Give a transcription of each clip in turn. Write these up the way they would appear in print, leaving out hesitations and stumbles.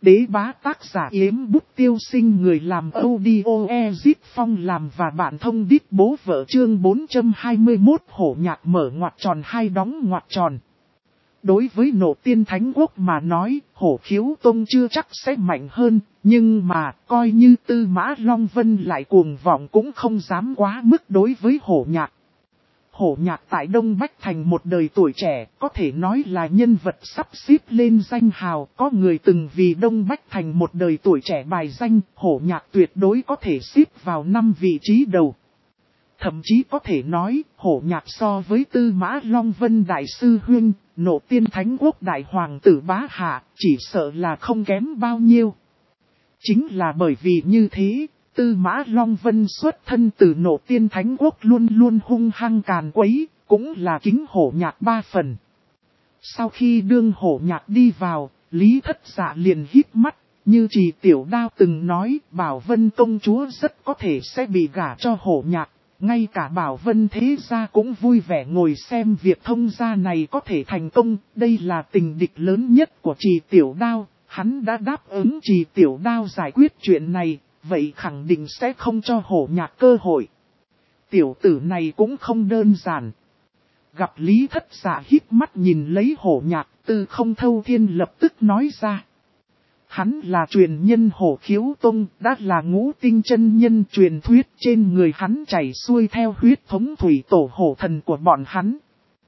Đế bá tác giả Yếm Bút Tiêu Sinh, người làm audio Ezip Phong làm và bạn thông đít bố vợ. Chương 421 hổ nhạc mở ngoặc tròn hai đóng ngoặc tròn. Đối với Nộ Tiên Thánh Quốc mà nói, hổ khiếu tông chưa chắc sẽ mạnh hơn, nhưng mà coi như Tư Mã Long Vân lại cuồng vọng cũng không dám quá mức đối với hổ nhạc. Hổ nhạc tại Đông Bách Thành một đời tuổi trẻ, có thể nói là nhân vật sắp xếp lên danh hào. Có người từng vì Đông Bách Thành một đời tuổi trẻ bài danh, hổ nhạc tuyệt đối có thể xếp vào 5 vị trí đầu. Thậm chí có thể nói, hổ nhạc so với Tư Mã Long Vân Đại Sư Huynh, Nộ Tiên Thánh Quốc Đại Hoàng tử Bá Hạ, chỉ sợ là không kém bao nhiêu. Chính là bởi vì như thế, Tư Mã Long Vân xuất thân từ Nộ Tiên Thánh Quốc luôn luôn hung hăng càn quấy, cũng là kính hổ nhạc 3 phần. Sau khi đương hổ nhạc đi vào, Lý Thất Dạ liền híp mắt, như Trì Tiểu Đao từng nói, Bảo Vân công chúa rất có thể sẽ bị gả cho hổ nhạc. Ngay cả Bảo Vân thế gia cũng vui vẻ ngồi xem việc thông gia này có thể thành công, đây là tình địch lớn nhất của Trì Tiểu Đao, hắn đã đáp ứng Trì Tiểu Đao giải quyết chuyện này, vậy khẳng định sẽ không cho hổ nhạc cơ hội. Tiểu tử này cũng không đơn giản. Gặp Lý Thất Dạ híp mắt nhìn lấy hổ nhạc, Tư Không Thâu Thiên lập tức nói ra. Hắn là truyền nhân hổ khiếu tông, đã là ngũ tinh chân nhân truyền thuyết, trên người hắn chảy xuôi theo huyết thống thủy tổ hổ thần của bọn hắn.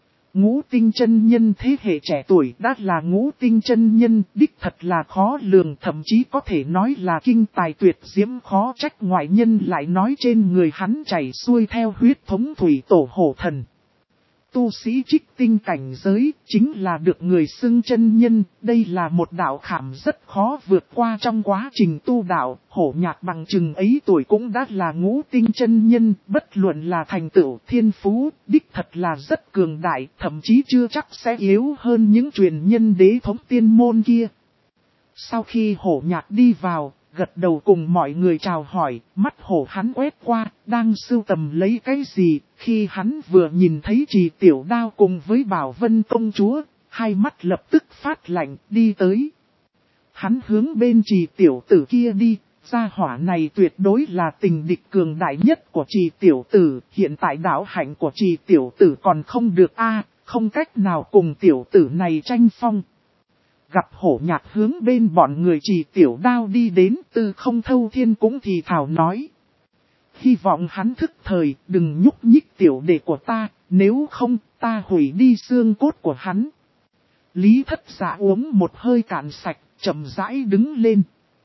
Ngũ tinh chân nhân thế hệ trẻ tuổi đã là ngũ tinh chân nhân, đích thật là khó lường, thậm chí có thể nói là kinh tài tuyệt diễm, khó trách ngoại nhân lại nói trên người hắn chảy xuôi theo huyết thống thủy tổ hổ thần. Tu sĩ trích tinh cảnh giới chính là được người xưng chân nhân, đây là một đạo khảm rất khó vượt qua trong quá trình tu đạo. Hổ nhạc bằng chừng ấy tuổi cũng đã là ngũ tinh chân nhân, bất luận là thành tựu thiên phú, đích thật là rất cường đại, thậm chí chưa chắc sẽ yếu hơn những truyền nhân đế thống tiên môn kia. Sau khi hổ nhạc đi vào, gật đầu cùng mọi người chào hỏi, mắt hổ hắn quét qua, đang sưu tầm lấy cái gì, khi hắn vừa nhìn thấy Trì Tiểu Đao cùng với Bảo Vân công chúa, hai mắt lập tức phát lạnh, đi tới. Hắn hướng bên Trì Tiểu Tử kia đi, gia hỏa này tuyệt đối là tình địch cường đại nhất của Trì Tiểu Tử, hiện tại đạo hạnh của Trì Tiểu Tử còn không được không cách nào cùng Tiểu Tử này tranh phong. Gặp hổ nhạc hướng bên bọn người Trì Tiểu Đao đi đến, Tư Không Thâu Thiên cũng thì thảo nói. Hy vọng hắn thức thời, đừng nhúc nhích tiểu đệ của ta, nếu không ta hủy đi xương cốt của hắn. Lý Thất Dạ uống một hơi cạn sạch, chậm rãi đứng lên.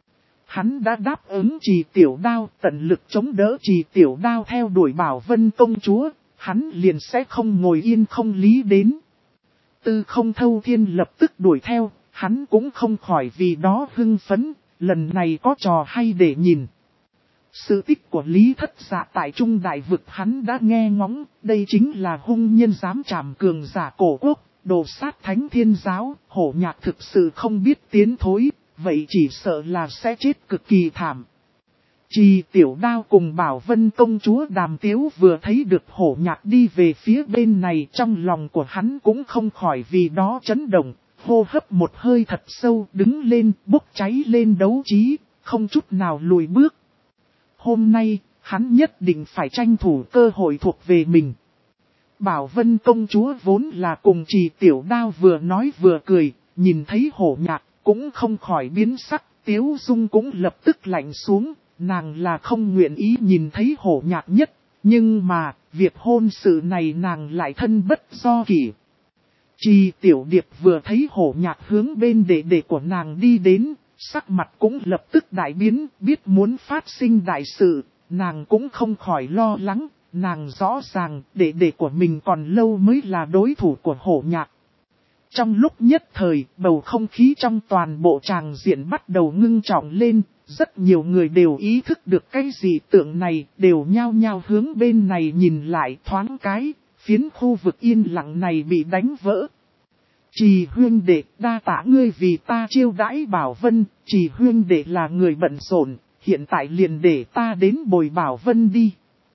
Hắn đã đáp ứng Trì Tiểu Đao, tận lực chống đỡ Trì Tiểu Đao theo đuổi Bảo Vân công chúa, hắn liền sẽ không ngồi yên không lý đến. Tư Không Thâu Thiên lập tức đuổi theo. Hắn cũng không khỏi vì đó hưng phấn, lần này có trò hay để nhìn. Sự tích của Lý Thất Dạ tại Trung Đại Vực hắn đã nghe ngóng, đây chính là hung nhân dám trảm cường giả cổ quốc, đồ sát thánh thiên giáo, hổ nhạc thực sự không biết tiến thối, vậy chỉ sợ là sẽ chết cực kỳ thảm. Trì Tiểu Đao cùng Bảo Vân công chúa Đàm Tiếu vừa thấy được hổ nhạc đi về phía bên này, trong lòng của hắn cũng không khỏi vì đó chấn động. Hô hấp một hơi thật sâu, đứng lên, bốc cháy lên đấu trí, không chút nào lùi bước. Hôm nay, hắn nhất định phải tranh thủ cơ hội thuộc về mình. Bảo Vân công chúa vốn là cùng Trì Tiểu Đao vừa nói vừa cười, nhìn thấy hổ nhạc, cũng không khỏi biến sắc, Tiếu Dung cũng lập tức lạnh xuống, nàng là không nguyện ý nhìn thấy hổ nhạc nhất, nhưng mà, việc hôn sự này nàng lại thân bất do kỷ. Trì Tiểu Điệp vừa thấy hổ nhạc hướng bên đệ đệ của nàng đi đến, sắc mặt cũng lập tức đại biến, biết muốn phát sinh đại sự, nàng cũng không khỏi lo lắng, nàng rõ ràng đệ đệ của mình còn lâu mới là đối thủ của hổ nhạc. Trong lúc nhất thời, bầu không khí trong toàn bộ tràng diện bắt đầu ngưng trọng lên, rất nhiều người đều ý thức được cái dị tượng này, đều nhao nhao hướng bên này nhìn lại thoáng cái. Phiến khu vực yên lặng này bị đánh vỡ. Trì huynh đệ, đa tạ ngươi vì ta chiêu đãi Bảo Vân, Trì huynh đệ là người bận rộn, hiện tại liền để ta đến bồi Bảo Vân đi.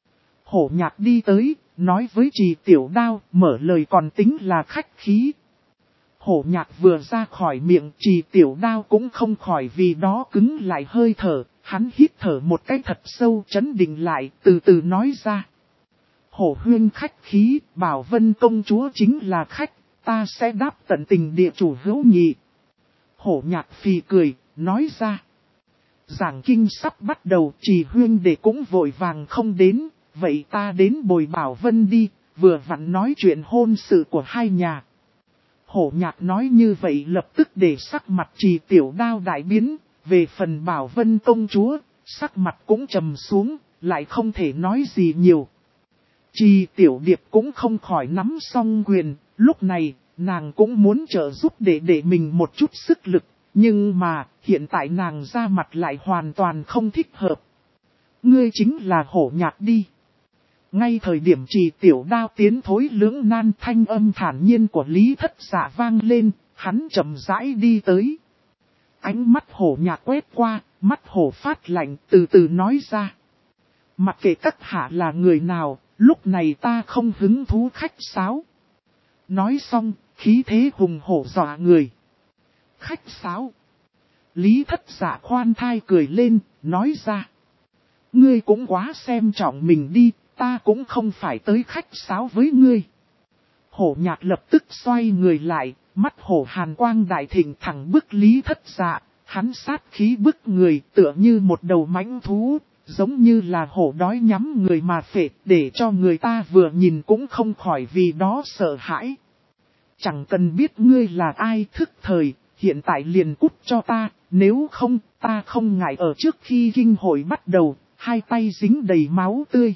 Hổ nhạc đi tới, nói với Trì Tiểu Đao, mở lời còn tính là khách khí. Hổ Nhạc vừa ra khỏi miệng, Trì Tiểu Đao cũng không khỏi vì đó cứng lại hơi thở, hắn hít thở một cái thật sâu, trấn định lại, từ từ nói ra. Hổ huynh khách khí, Bảo Vân công chúa chính là khách, ta sẽ đáp tận tình địa chủ hữu nghị. Hổ Nhạc phì cười, nói ra. Giảng kinh sắp bắt đầu, Trì huynh đệ cũng vội vàng không đến, vậy ta đến bồi Bảo Vân đi, vừa vặn nói chuyện hôn sự của hai nhà. Hổ Nhạc nói như vậy lập tức để sắc mặt Trì Tiểu Đao đại biến, về phần Bảo Vân công chúa, sắc mặt cũng trầm xuống, lại không thể nói gì nhiều. Trì Tiểu Điệp cũng không khỏi nắm song quyền, lúc này, nàng cũng muốn trợ giúp để mình một chút sức lực, nhưng mà, hiện tại nàng ra mặt lại hoàn toàn không thích hợp. Ngươi chính là Hổ Nhạc đi. Ngay thời điểm Trì Tiểu Đao tiến thối lưỡng nan, thanh âm thản nhiên của Lý Thất Dạ vang lên, hắn chậm rãi đi tới. Ánh mắt Hổ Nhạc quét qua, mắt hổ phát lạnh, từ từ nói ra. Mặc kệ các hạ là người nào, lúc này ta không hứng thú khách sáo. Nói xong, khí thế hùng hổ dọa người. Khách sáo. Lý Thất Dạ khoan thai cười lên, nói ra. Ngươi cũng quá xem trọng mình đi, ta cũng không phải tới khách sáo với ngươi. Hổ Nhạc lập tức xoay người lại, mắt hổ hàn quang đại thịnh thẳng bức Lý Thất Dạ, hắn sát khí bức người tựa như một đầu mãnh thú, giống như là hổ đói nhắm người mà phệ, để cho người ta vừa nhìn cũng không khỏi vì đó sợ hãi. Chẳng cần biết ngươi là ai thức thời, hiện tại liền cút cho ta, nếu không, ta không ngại ở trước khi kinh hội bắt đầu, hai tay dính đầy máu tươi.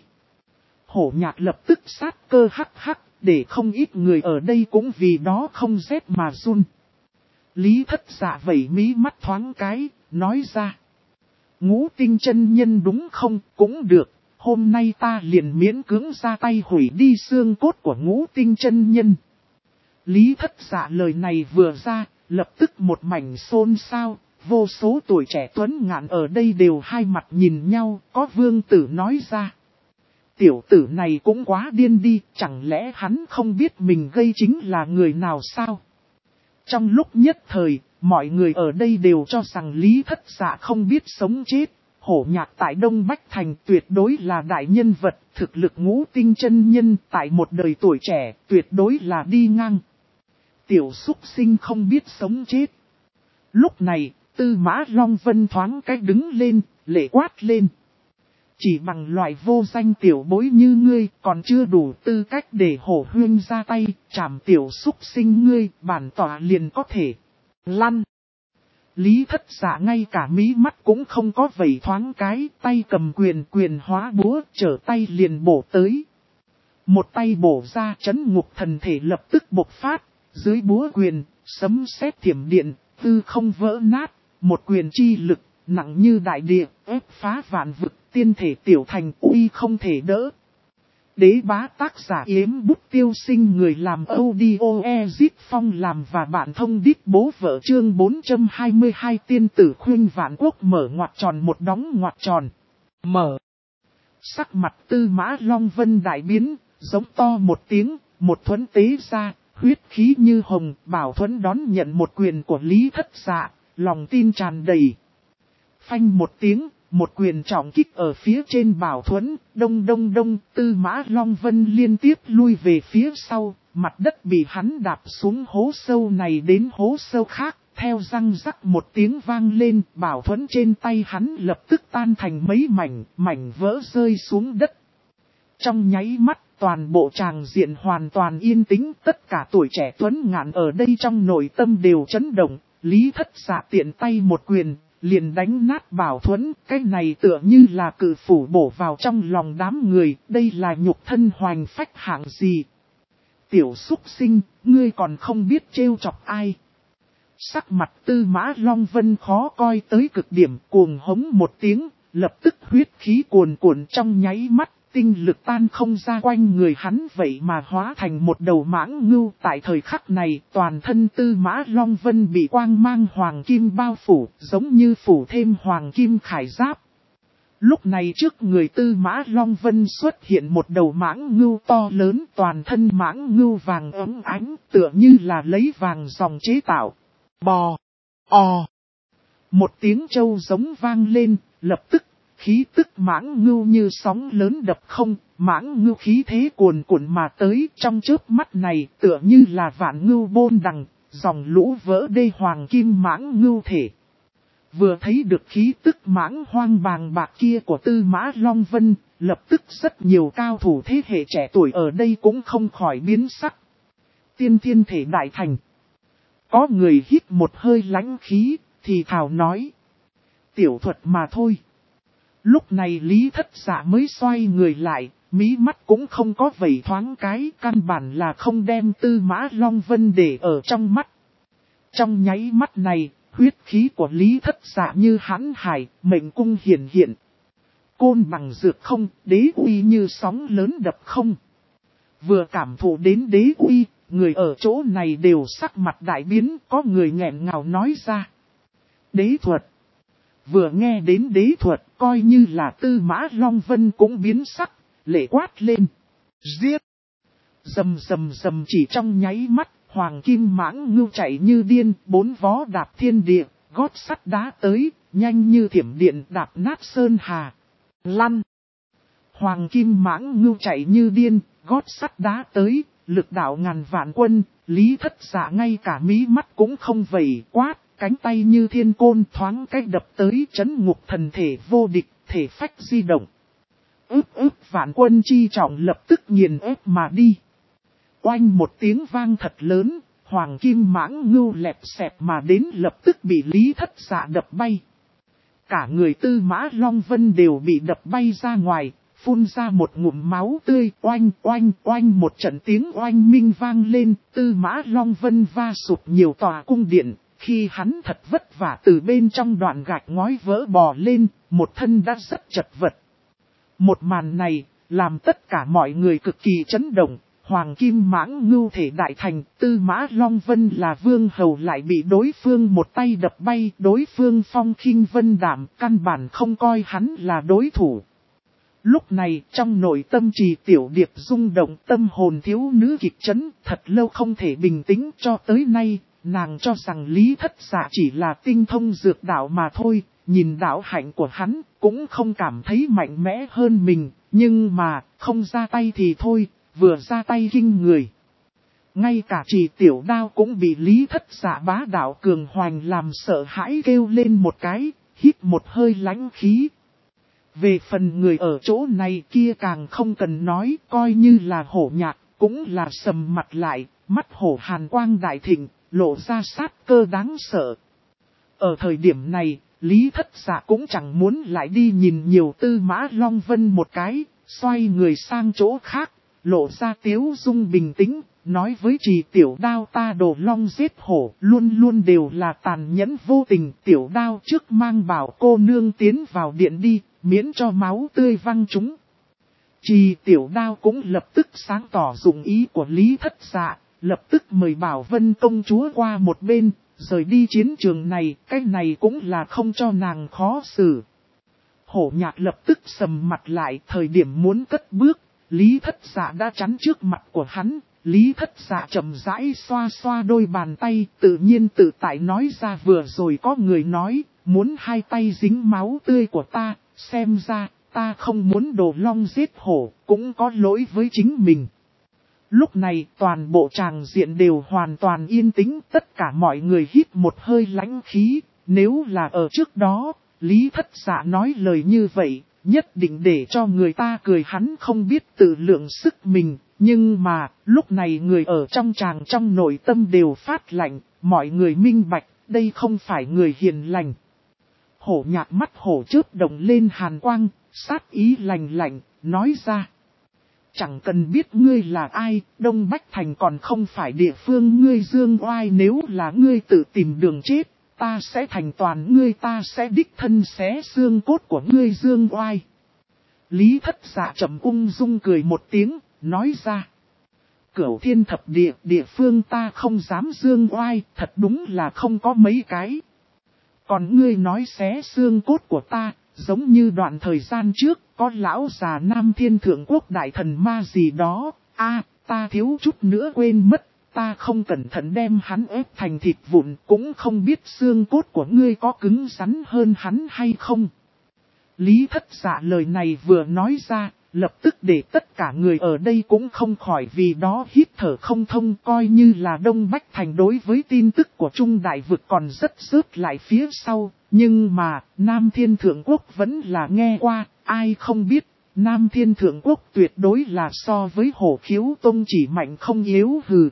Hổ Nhạc lập tức sát cơ hắc hắc, để không ít người ở đây cũng vì đó không rét mà run. Lý Thất Dạ vẩy mí mắt thoáng cái, nói ra. Ngũ Tinh chân nhân đúng không, cũng được, hôm nay ta liền miễn cưỡng ra tay hủy đi xương cốt của Ngũ Tinh chân nhân. Lý Thất Dạ lời này vừa ra, lập tức một mảnh xôn xao, vô số tuổi trẻ tuấn ngạn ở đây đều hai mặt nhìn nhau, có vương tử nói ra. Tiểu tử này cũng quá điên đi, chẳng lẽ hắn không biết mình gây chính là người nào sao? Trong lúc nhất thời, mọi người ở đây đều cho rằng Lý Thất Dạ không biết sống chết. Hổ Nhạc tại Đông Bách Thành tuyệt đối là đại nhân vật, thực lực Ngũ Tinh chân nhân tại một đời tuổi trẻ tuyệt đối là đi ngang. Tiểu súc sinh không biết sống chết. Lúc này, Tư Mã Long Vân thoáng cách đứng lên, lệ quát lên. Chỉ bằng loại vô danh tiểu bối như ngươi còn chưa đủ tư cách để hổ huyên ra tay, chảm tiểu súc sinh ngươi, bản tỏa liền có thể lăn. Lý Thất Dạ ngay cả mí mắt cũng không có vẩy thoáng cái, tay cầm quyền hóa búa, trở tay liền bổ tới. Một tay bổ ra chấn ngục thần thể lập tức bộc phát, dưới búa quyền, sấm sét thiểm điện, tư không vỡ nát, một quyền chi lực, nặng như đại địa, ép phá vạn vực, tiên thể tiểu thành uy không thể đỡ. Đế bá tác giả Yếm Bút Tiêu Sinh, người làm audio Ezit Phong làm và bạn thông đít bố vợ chương 422 tiên tử khuyên vạn quốc mở ngoặc tròn một đóng ngoặc tròn. Mở. Sắc mặt Tư Mã Long Vân đại biến, giống to một tiếng, một thuẫn tế ra, huyết khí như hồng, Bảo Thuẫn đón nhận một quyền của Lý Thất Dạ, lòng tin tràn đầy. Phanh một tiếng, một quyền trọng kích ở phía trên Bảo Thuẫn, đông đông đông, Tư Mã Long Vân liên tiếp lui về phía sau, mặt đất bị hắn đạp xuống hố sâu này đến hố sâu khác, theo răng rắc một tiếng vang lên, Bảo Thuẫn trên tay hắn lập tức tan thành mấy mảnh vỡ rơi xuống đất. Trong nháy mắt, toàn bộ tràng diện hoàn toàn yên tĩnh, tất cả tuổi trẻ tuấn ngạn ở đây trong nội tâm đều chấn động, Lý Thất Dạ tiện tay một quyền, liền đánh nát Bảo Thuẫn, cái này tựa như là cự phủ bổ vào trong lòng đám người, đây là nhục thân hoành phách hạng gì. Tiểu súc sinh, ngươi còn không biết trêu chọc ai. Sắc mặt Tư Mã Long Vân khó coi tới cực điểm, cuồng hống một tiếng, lập tức huyết khí cuồn cuộn trong nháy mắt. Tinh lực tan không ra quanh người hắn vậy mà hóa thành một đầu mãng ngưu. Tại thời khắc này, toàn thân Tư Mã Long Vân bị quang mang hoàng kim bao phủ, giống như phủ thêm hoàng kim khải giáp. Lúc này trước người Tư Mã Long Vân xuất hiện một đầu mãng ngưu to lớn, toàn thân mãng ngưu vàng óng ánh, tựa như là lấy vàng dòng chế tạo. Bò, ò. Một tiếng trâu giống vang lên, lập tức, khí tức mãng ngưu như sóng lớn đập không, mãng ngưu khí thế cuồn cuộn mà tới, trong chớp mắt này tựa như là vạn ngưu bôn đằng, dòng lũ vỡ đê hoàng kim mãng ngưu thể. Vừa thấy được khí tức mãng hoang bàng bạc kia của Tư Mã Long Vân, lập tức rất nhiều cao thủ thế hệ trẻ tuổi ở đây cũng không khỏi biến sắc. Tiên thiên thể đại thành. Có người hít một hơi lãnh khí, thì thào nói. Tiểu thuật mà thôi. Lúc này Lý Thất Dạ mới xoay người lại, mí mắt cũng không có vẩy thoáng cái, căn bản là không đem Tư Mã Long Vân để ở trong mắt. Trong nháy mắt này, huyết khí của Lý Thất Dạ như hãn hải, mệnh cung hiển hiện. Côn bằng dược không, đế uy như sóng lớn đập không. Vừa cảm thụ đến đế uy, người ở chỗ này đều sắc mặt đại biến, có người nghẹn ngào nói ra. Đế thuật. Vừa nghe đến đế thuật, coi như là Tư Mã Long Vân cũng biến sắc, lệ quát lên. Giết! Rầm rầm rầm chỉ trong nháy mắt, hoàng kim mãng ngưu chạy như điên, bốn vó đạp thiên địa, gót sắt đá tới, nhanh như thiểm điện đạp nát sơn hà. Lăn! Hoàng kim mãng ngưu chạy như điên, gót sắt đá tới, lực đạo ngàn vạn quân, Lý Thất Dạ ngay cả mí mắt cũng không vẩy quát. Cánh tay như thiên côn thoáng cách đập tới chấn ngục thần thể vô địch, thể phách di động. Vạn quân chi trọng lập tức nghiền ép mà đi. Oanh một tiếng vang thật lớn, hoàng kim mãng ngưu lẹp xẹp mà đến lập tức bị Lý Thất Dạ đập bay. Cả người Tư Mã Long Vân đều bị đập bay ra ngoài, phun ra một ngụm máu tươi, oanh oanh oanh một trận tiếng oanh minh vang lên, Tư Mã Long Vân va sụp nhiều tòa cung điện. Khi hắn thật vất vả từ bên trong đoạn gạch ngói vỡ bò lên, một thân đã rất chật vật. Một màn này, làm tất cả mọi người cực kỳ chấn động, hoàng kim mãng ngưu thể đại thành, Tư Mã Long Vân là vương hầu lại bị đối phương một tay đập bay, đối phương phong khinh vân đảm, căn bản không coi hắn là đối thủ. Lúc này, trong nội tâm Trì Tiểu Điệp rung động, tâm hồn thiếu nữ kịch chấn, thật lâu không thể bình tĩnh cho tới nay. Nàng cho rằng Lý Thất Dạ chỉ là tinh thông dược đạo mà thôi, nhìn đạo hạnh của hắn cũng không cảm thấy mạnh mẽ hơn mình, nhưng mà không ra tay thì thôi, vừa ra tay kinh người. Ngay cả Trì Tiểu Đao cũng bị Lý Thất Dạ bá đạo cường hoành làm sợ hãi kêu lên một cái, hít một hơi lãnh khí. Về phần người ở chỗ này kia càng không cần nói, coi như là Hổ Nhạc, cũng là sầm mặt lại, mắt hổ hàn quang đại thịnh. Lộ ra sát cơ đáng sợ. Ở thời điểm này, Lý Thất Dạ cũng chẳng muốn lại đi nhìn nhiều Tư Mã Long Vân một cái, xoay người sang chỗ khác, lộ ra tiếu dung bình tĩnh, nói với Trì Tiểu Đao ta đồ long giết hổ, luôn luôn đều là tàn nhẫn vô tình. Tiểu Đao trước mang bảo cô nương tiến vào điện đi, miễn cho máu tươi văng chúng. Trì Tiểu Đao cũng lập tức sáng tỏ dụng ý của Lý Thất Dạ. Lập tức mời Bảo Vân công chúa qua một bên, rời đi chiến trường này, cái này cũng là không cho nàng khó xử. Hổ Nhạc lập tức sầm mặt lại, thời điểm muốn cất bước, Lý Thất Dạ đã chắn trước mặt của hắn, Lý Thất Dạ chậm rãi xoa xoa đôi bàn tay, tự nhiên tự tại nói ra vừa rồi có người nói, muốn hai tay dính máu tươi của ta, xem ra, ta không muốn đồ long giết hổ, cũng có lỗi với chính mình. Lúc này toàn bộ tràng diện đều hoàn toàn yên tĩnh, tất cả mọi người hít một hơi lãnh khí, nếu là ở trước đó, Lý Thất Dạ nói lời như vậy, nhất định để cho người ta cười hắn không biết tự lượng sức mình, nhưng mà, lúc này người ở trong tràng trong nội tâm đều phát lạnh, mọi người minh bạch, đây không phải người hiền lành. Hổ Nhạc mắt hổ chớp động lên hàn quang, sát ý lạnh lạnh, nói ra. Chẳng cần biết ngươi là ai, Đông Bách Thành còn không phải địa phương ngươi dương oai, nếu là ngươi tự tìm đường chết, ta sẽ thành toàn ngươi, ta sẽ đích thân xé xương cốt của ngươi dương oai. Lý Thất Dạ trầm ung dung cười một tiếng, nói ra. Cửu thiên thập địa, địa phương ta không dám dương oai, thật đúng là không có mấy cái. Còn ngươi nói xé xương cốt của ta, giống như đoạn thời gian trước, có lão già Nam Thiên Thượng Quốc đại thần ma gì đó, ta thiếu chút nữa quên mất, ta không cẩn thận đem hắn ép thành thịt vụn, cũng không biết xương cốt của ngươi có cứng rắn hơn hắn hay không. Lý Thất Dạ lời này vừa nói ra, lập tức để tất cả người ở đây cũng không khỏi vì đó hít thở không thông, coi như là Đông Bách Thành đối với tin tức của Trung Đại Vực còn rất rớt lại phía sau, nhưng mà Nam Thiên Thượng Quốc vẫn là nghe qua, ai không biết, Nam Thiên Thượng Quốc tuyệt đối là so với Hổ Khiếu Tông chỉ mạnh không yếu hừ.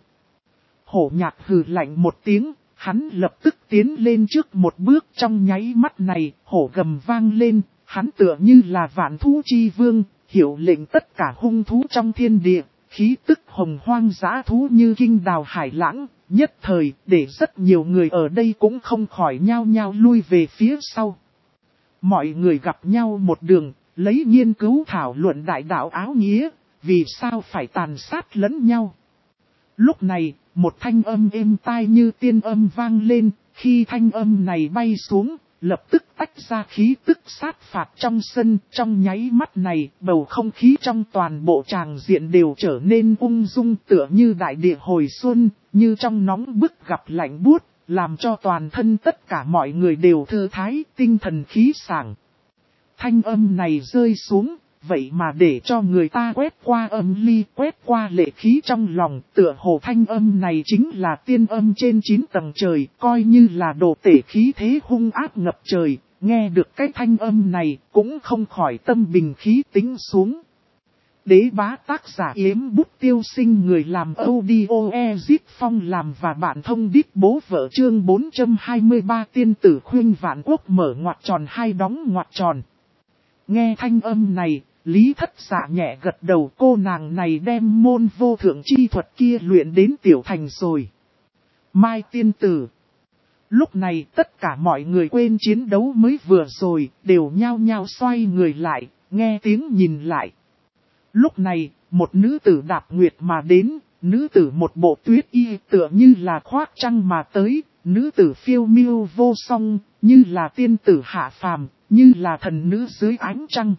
Hổ Nhạc hừ lạnh một tiếng, hắn lập tức tiến lên trước một bước, trong nháy mắt này, hổ gầm vang lên, hắn tựa như là vạn thú chi vương, hiệu lệnh tất cả hung thú trong thiên địa, khí tức hồng hoang dã thú như kinh đào hải lãng, nhất thời để rất nhiều người ở đây cũng không khỏi nhao nhao lui về phía sau. Mọi người gặp nhau một đường, lấy nghiên cứu thảo luận đại đạo áo nghĩa, vì sao phải tàn sát lẫn nhau. Lúc này, một thanh âm êm tai như tiên âm vang lên, khi thanh âm này bay xuống, lập tức tách ra khí tức sát phạt trong sân, trong nháy mắt này, bầu không khí trong toàn bộ tràng diện đều trở nên ung dung tựa như đại địa hồi xuân, như trong nóng bức gặp lạnh buốt, làm cho toàn thân tất cả mọi người đều thư thái, tinh thần khí sảng. Thanh âm này rơi xuống, vậy mà để cho người ta quét qua âm ly, quét qua lệ khí trong lòng, tựa hồ thanh âm này chính là tiên âm trên 9 tầng trời, coi như là đồ tể khí thế hung ác ngập trời, nghe được cái thanh âm này, cũng không khỏi tâm bình khí tính xuống. Đế bá tác giả Yếm Bút Tiêu Sinh, người làm audio Ezip Phong làm và bạn thông đít bố vợ chương 423 tiên tử khuyên vạn quốc mở ngoặc tròn hai đóng ngoặc tròn. Nghe thanh âm này, Lý Thất Dạ nhẹ gật đầu, cô nàng này đem môn vô thượng chi thuật kia luyện đến tiểu thành rồi. Mai tiên tử. Lúc này tất cả mọi người quên chiến đấu mới vừa rồi, đều nhao nhao xoay người lại, nghe tiếng nhìn lại. Lúc này, một nữ tử đạp nguyệt mà đến, nữ tử một bộ tuyết y tựa như là khoác trăng mà tới, nữ tử phiêu miêu vô song, như là tiên tử hạ phàm, như là thần nữ dưới ánh trăng.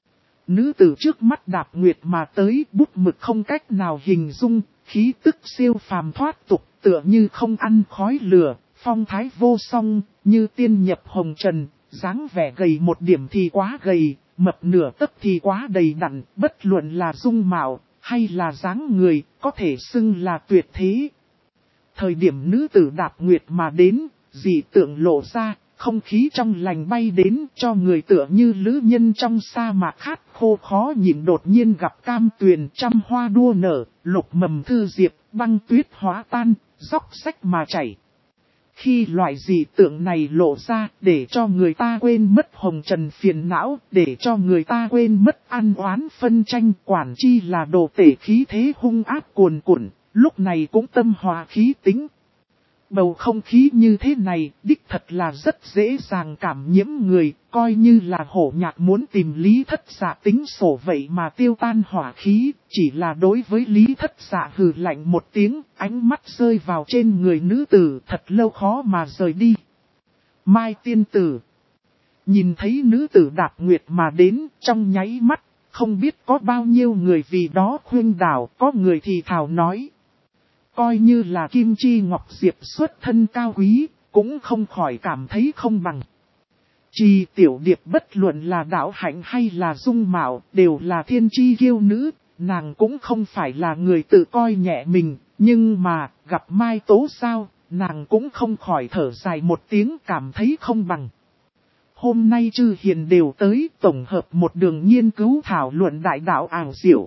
Nữ tử trước mắt đạp nguyệt mà tới, bút mực không cách nào hình dung, khí tức siêu phàm thoát tục, tựa như không ăn khói lửa, phong thái vô song, như tiên nhập hồng trần, dáng vẻ gầy một điểm thì quá gầy, mập nửa tấc thì quá đầy đặn, bất luận là dung mạo, hay là dáng người, có thể xưng là tuyệt thế. Thời điểm nữ tử đạp nguyệt mà đến, dị tượng lộ ra, không khí trong lành bay đến cho người tựa như lữ nhân trong sa mạc khát khô khó nhịn đột nhiên gặp cam tuyền trăm hoa đua nở, lục mầm thư diệp, băng tuyết hóa tan, dốc sách mà chảy. Khi loại dị tượng này lộ ra để cho người ta quên mất hồng trần phiền não, để cho người ta quên mất ăn oán phân tranh, quản chi là đồ tể khí thế hung ác cuồn cuộn, lúc này cũng tâm hòa khí tính. Bầu không khí như thế này, đích thật là rất dễ dàng cảm nhiễm người, coi như là Hổ Nhạc muốn tìm Lý Thất Dạ tính sổ vậy mà tiêu tan hỏa khí, chỉ là đối với Lý Thất Dạ hừ lạnh một tiếng, ánh mắt rơi vào trên người nữ tử thật lâu khó mà rời đi. Mai tiên tử. Nhìn thấy nữ tử đạp nguyệt mà đến, trong nháy mắt, không biết có bao nhiêu người vì đó khuyên đảo, có người thì thào nói. Coi như là Kim Chi Ngọc Diệp xuất thân cao quý, cũng không khỏi cảm thấy không bằng. Trì Tiểu Điệp bất luận là đạo hạnh hay là dung mạo, đều là thiên chi kiêu nữ, nàng cũng không phải là người tự coi nhẹ mình, nhưng mà, gặp Mai Tố Sao, nàng cũng không khỏi thở dài một tiếng cảm thấy không bằng. Hôm nay Chư Hiền đều tới tổng hợp một đường nghiên cứu thảo luận đại đạo ảo diệu.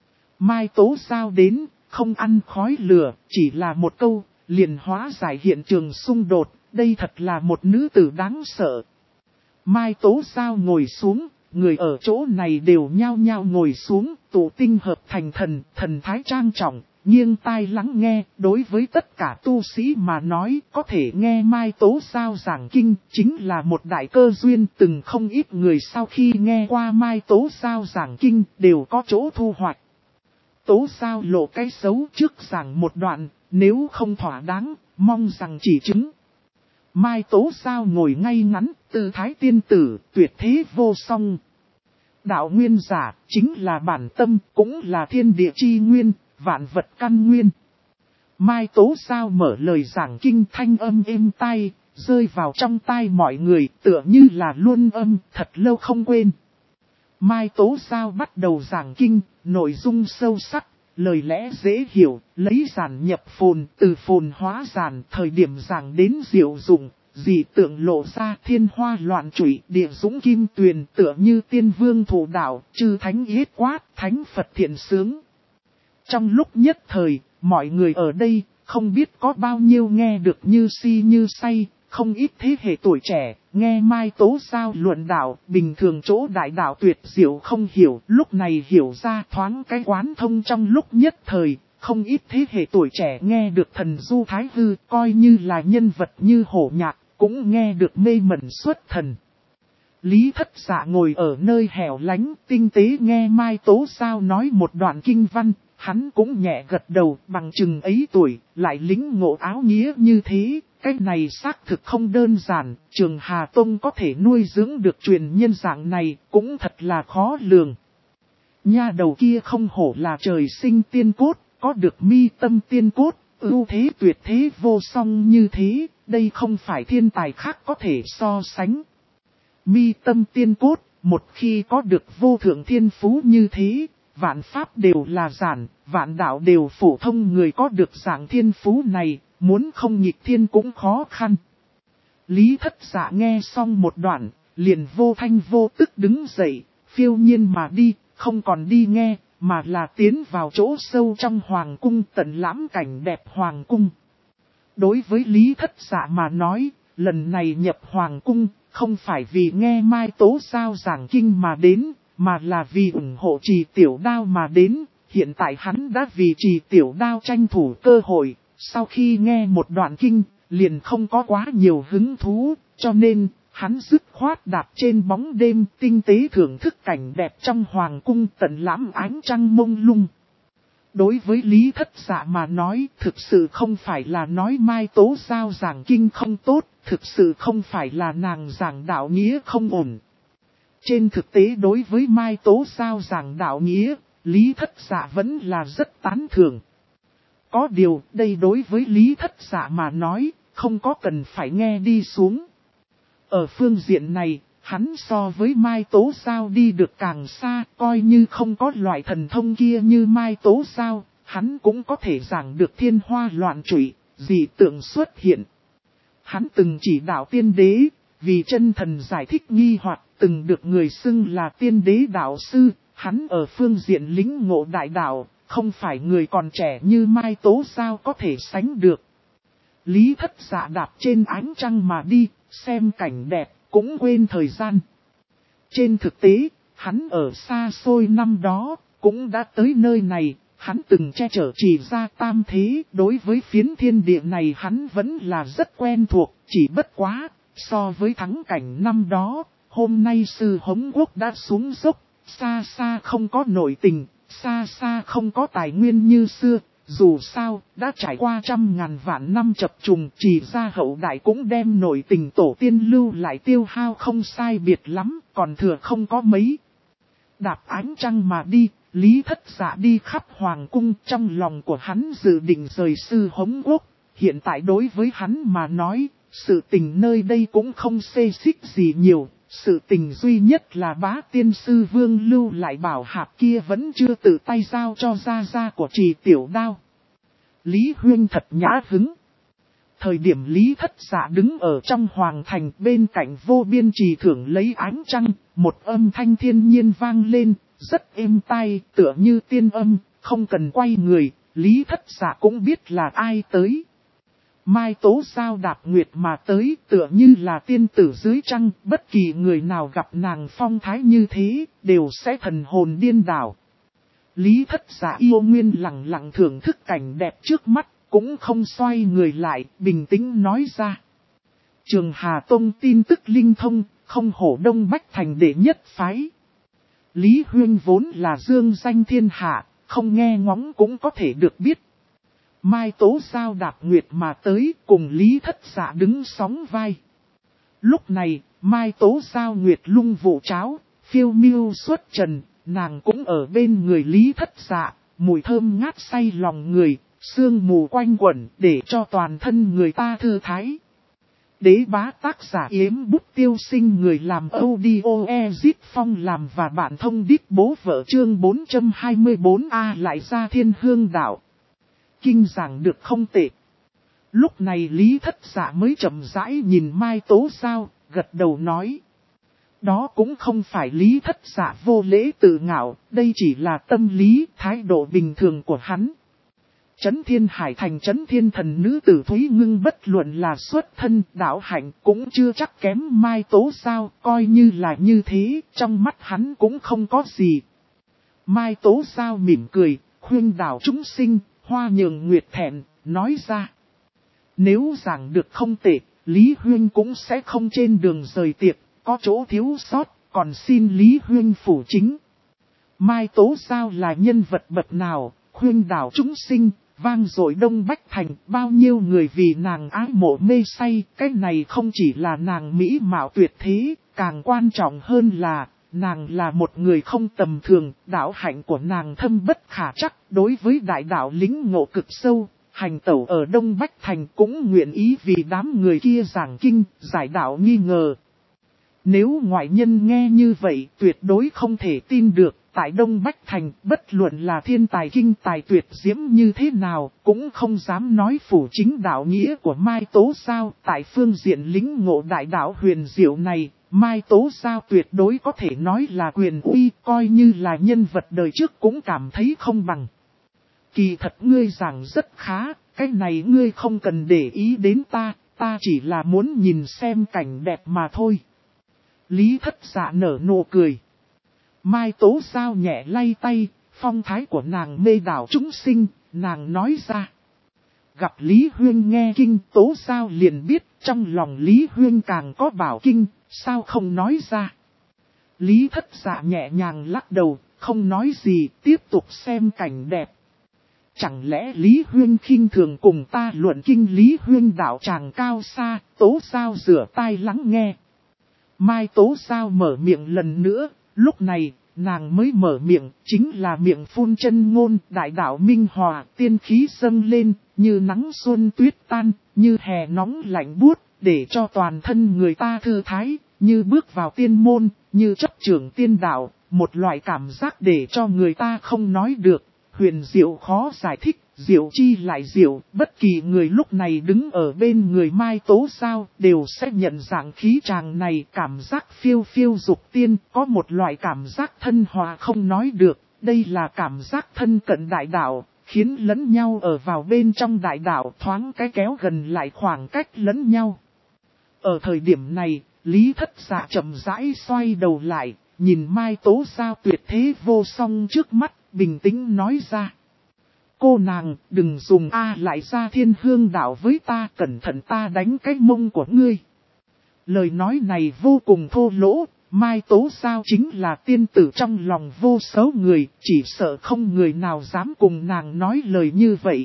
Mai Tố Sao đến, không ăn khói lửa, chỉ là một câu, liền hóa giải hiện trường xung đột, đây thật là một nữ tử đáng sợ. Mai Tố Sao ngồi xuống, người ở chỗ này đều nhao nhao ngồi xuống, tụ tinh hợp thành thần, thần thái trang trọng, nghiêng tai lắng nghe, đối với tất cả tu sĩ mà nói, có thể nghe Mai Tố Sao giảng kinh, chính là một đại cơ duyên, từng không ít người sau khi nghe qua Mai Tố Sao giảng kinh, đều có chỗ thu hoạch. Tố Sao lộ cái xấu trước giảng một đoạn, nếu không thỏa đáng, mong rằng chỉ chứng. Mai Tố Giao ngồi ngay ngắn, tư thái tiên tử, tuyệt thế vô song. Đạo nguyên giả, chính là bản tâm, cũng là thiên địa chi nguyên, vạn vật căn nguyên. Mai Tố Giao mở lời giảng kinh thanh âm êm tai, rơi vào trong tai mọi người, tựa như là luân âm, thật lâu không quên. Mai Tố Giao bắt đầu giảng kinh, nội dung sâu sắc, lời lẽ dễ hiểu, lấy giản nhập phồn, từ phồn hóa giản, thời điểm giảng đến diệu dụng, dị tượng lộ ra thiên hoa loạn trụy, địa dũng kim tuyền, tựa như tiên vương thủ đạo, chư thánh yết quát, thánh Phật thiện sướng. Trong lúc nhất thời, mọi người ở đây, không biết có bao nhiêu nghe được như si như say, không ít thế hệ tuổi trẻ, nghe Mai Tố Giao luận đạo, bình thường chỗ đại đạo tuyệt diệu không hiểu, lúc này hiểu ra thoáng cái quán thông trong lúc nhất thời, không ít thế hệ tuổi trẻ nghe được thần du thái hư, coi như là nhân vật như Hổ Nhạc, cũng nghe được mê mẩn xuất thần. Lý Thất Dạ ngồi ở nơi hẻo lánh, tinh tế nghe Mai Tố Giao nói một đoạn kinh văn, hắn cũng nhẹ gật đầu, bằng chừng ấy tuổi, lại lĩnh ngộ áo nghĩa như thế. Cái này xác thực không đơn giản, Trường Hà Tông có thể nuôi dưỡng được truyền nhân dạng này, cũng thật là khó lường. Nha đầu kia không hổ là trời sinh tiên cốt, có được mi tâm tiên cốt, ưu thế tuyệt thế vô song như thế, đây không phải thiên tài khác có thể so sánh. Mi tâm tiên cốt, một khi có được vô thượng thiên phú như thế, vạn pháp đều là giản, vạn đạo đều phổ thông, người có được dạng thiên phú này, muốn không nghịch thiên cũng khó khăn. Lý Thất Dạ nghe xong một đoạn, liền vô thanh vô tức đứng dậy, phiêu nhiên mà đi, không còn đi nghe, mà là tiến vào chỗ sâu trong hoàng cung, tận lãm cảnh đẹp hoàng cung. Đối với Lý Thất Dạ mà nói, lần này nhập hoàng cung, không phải vì nghe Mai Tố Giao giảng kinh mà đến, mà là vì ủng hộ Trì Tiểu Đao mà đến. Hiện tại hắn đã vì Trì Tiểu Đao tranh thủ cơ hội, sau khi nghe một đoạn kinh, liền không có quá nhiều hứng thú, cho nên, hắn dứt khoát đạp trên bóng đêm tinh tế thưởng thức cảnh đẹp trong hoàng cung, tận lãm ánh trăng mông lung. Đối với Lý Thất Dạ mà nói, thực sự không phải là nói Mai Tố Giao giảng kinh không tốt, thực sự không phải là nàng giảng đạo nghĩa không ổn. Trên thực tế đối với Mai Tố Giao giảng đạo nghĩa, Lý Thất Dạ vẫn là rất tán thưởng. Có điều, đây đối với Lý Thất Dạ mà nói, không có cần phải nghe đi xuống. Ở phương diện này, hắn so với Mai Tố Giao đi được càng xa, coi như không có loại thần thông kia như Mai Tố Giao, hắn cũng có thể giảng được thiên hoa loạn trụy, dị tượng xuất hiện. Hắn từng chỉ đạo tiên đế, vì chân thần giải thích nghi hoặc từng được người xưng là tiên đế đạo sư, hắn ở phương diện lĩnh ngộ đại đạo, không phải người còn trẻ như Mai Tố Giao có thể sánh được. Lý Thất Dạ đạp trên ánh trăng mà đi, xem cảnh đẹp, cũng quên thời gian. Trên thực tế, hắn ở xa xôi năm đó, cũng đã tới nơi này, hắn từng che chở Trì Gia tam thế, đối với phiến thiên địa này hắn vẫn là rất quen thuộc, chỉ bất quá, so với thắng cảnh năm đó, hôm nay Sư Hống Quốc đã xuống dốc, xa xa không có nội tình, xa xa không có tài nguyên như xưa. Dù sao, đã trải qua trăm ngàn vạn năm chập trùng, Trì Gia hậu đại cũng đem nội tình tổ tiên lưu lại tiêu hao không sai biệt lắm, còn thừa không có mấy. Đạp ánh trăng mà đi, Lý Thất Dạ đi khắp hoàng cung, trong lòng của hắn dự định rời Sư Hống Quốc. Hiện tại đối với hắn mà nói, sự tình nơi đây cũng không xê xích gì nhiều. Sự tình duy nhất là Bá Tiên Sư Vương lưu lại bảo hạp kia vẫn chưa tự tay giao cho gia của Trì Tiểu Đao. Lý Huyên thật nhã hứng. Thời điểm Lý Thất Dạ đứng ở trong hoàng thành bên cạnh vô biên trì thưởng lấy ánh trăng, một âm thanh thiên nhiên vang lên, rất êm tai, tựa như tiên âm, không cần quay người, Lý Thất Dạ cũng biết là ai tới. Mai Tố Giao đạp nguyệt mà tới, tựa như là tiên tử dưới trăng, bất kỳ người nào gặp nàng phong thái như thế, đều sẽ thần hồn điên đảo. Lý Thất Dạ yêu nguyên lặng lặng thưởng thức cảnh đẹp trước mắt, cũng không xoay người lại, bình tĩnh nói ra. Trường Hà Tông tin tức linh thông, không hổ Đông Bách thành đệ nhất phái. Lý Huyên vốn là dương danh thiên hạ, không nghe ngóng cũng có thể được biết. Mai Tố Giao đạp nguyệt mà tới cùng Lý Thất Dạ đứng sóng vai. Lúc này, Mai Tố Giao nguyệt lung vụ cháo, phiêu miêu xuất trần, nàng cũng ở bên người Lý Thất Dạ, mùi thơm ngát say lòng người, sương mù quanh quẩn để cho toàn thân người ta thư thái. Đế bá tác giả Yếm Bút Tiêu Sinh, người làm audio Ezit Phong làm và bản thông đít bố vợ chương 424A lại ra Thiên Hương Đạo. Kinh giảng được không tệ. Lúc này Lý Thất Dạ mới chậm rãi nhìn Mai Tố Giao, gật đầu nói. Đó cũng không phải Lý Thất Dạ vô lễ tự ngạo, đây chỉ là tâm lý, thái độ bình thường của hắn. Trấn Thiên Hải thành Trấn Thiên Thần nữ tử Thúy Ngưng bất luận là xuất thân đạo hạnh cũng chưa chắc kém Mai Tố Giao, coi như là như thế, trong mắt hắn cũng không có gì. Mai Tố Giao mỉm cười, khuyên đảo chúng sinh, hoa nhường nguyệt thẹn, nói ra. Nếu giảng được không tệ, Lý Huyên cũng sẽ không trên đường rời tiệc, có chỗ thiếu sót, còn xin Lý Huyên phủ chính. Mai Tố Giao là nhân vật bậc nào, khuyên đảo chúng sinh, vang dội Đông Bách Thành, bao nhiêu người vì nàng ái mộ mê say, cái này không chỉ là nàng mỹ mạo tuyệt thế, càng quan trọng hơn là, nàng là một người không tầm thường, đạo hạnh của nàng thâm bất khả chắc, đối với đại đạo lĩnh ngộ cực sâu, hành tẩu ở Đông Bách Thành cũng nguyện ý vì đám người kia giảng kinh, giải đạo nghi ngờ. Nếu ngoại nhân nghe như vậy, tuyệt đối không thể tin được, tại Đông Bách Thành, bất luận là thiên tài kinh tài tuyệt diễm như thế nào, cũng không dám nói phủ chính đạo nghĩa của Mai Tố Giao. Tại phương diện lĩnh ngộ đại đạo huyền diệu này, Mai Tố Giao tuyệt đối có thể nói là quyền uy, coi như là nhân vật đời trước cũng cảm thấy không bằng. Kỳ thật ngươi giảng rất khá, cái này ngươi không cần để ý đến ta, ta chỉ là muốn nhìn xem cảnh đẹp mà thôi. Lý Thất Dạ nở nụ cười. Mai Tố Giao nhẹ lay tay, phong thái của nàng mê đảo chúng sinh, nàng nói ra. Gặp Lý Huyên nghe kinh Tố Giao liền biết trong lòng Lý Huyên càng có bảo kinh, sao không nói ra. Lý Thất Dạ nhẹ nhàng lắc đầu, không nói gì, tiếp tục xem cảnh đẹp. Chẳng lẽ Lý Huyên khinh thường cùng ta luận kinh Lý Huyên đạo tràng cao xa, Tố Giao rửa tai lắng nghe. Mai Tố Giao mở miệng lần nữa, lúc này, nàng mới mở miệng, chính là miệng phun chân ngôn, đại đạo minh hòa, tiên khí dâng lên, như nắng xuân tuyết tan, như hè nóng lạnh buốt, để cho toàn thân người ta thư thái, như bước vào tiên môn, như chấp trưởng tiên đạo, một loại cảm giác để cho người ta không nói được, huyền diệu khó giải thích. Diệu chi lại diệu, bất kỳ người lúc này đứng ở bên người Mai Tố Giao đều sẽ nhận dạng khí tràng này, cảm giác phiêu phiêu dục tiên, có một loại cảm giác thân hòa không nói được, đây là cảm giác thân cận đại đạo, khiến lẫn nhau ở vào bên trong đại đạo thoáng cái kéo gần lại khoảng cách lẫn nhau. Ở thời điểm này, Lý Thất Dạ chậm rãi xoay đầu lại, nhìn Mai Tố Giao tuyệt thế vô song trước mắt, bình tĩnh nói ra. Cô nàng, đừng dùng lại ra Thiên Hương Đạo với ta, cẩn thận ta đánh cái mông của ngươi. Lời nói này vô cùng thô lỗ, Mai Tố Giao chính là tiên tử trong lòng vô số người, chỉ sợ không người nào dám cùng nàng nói lời như vậy.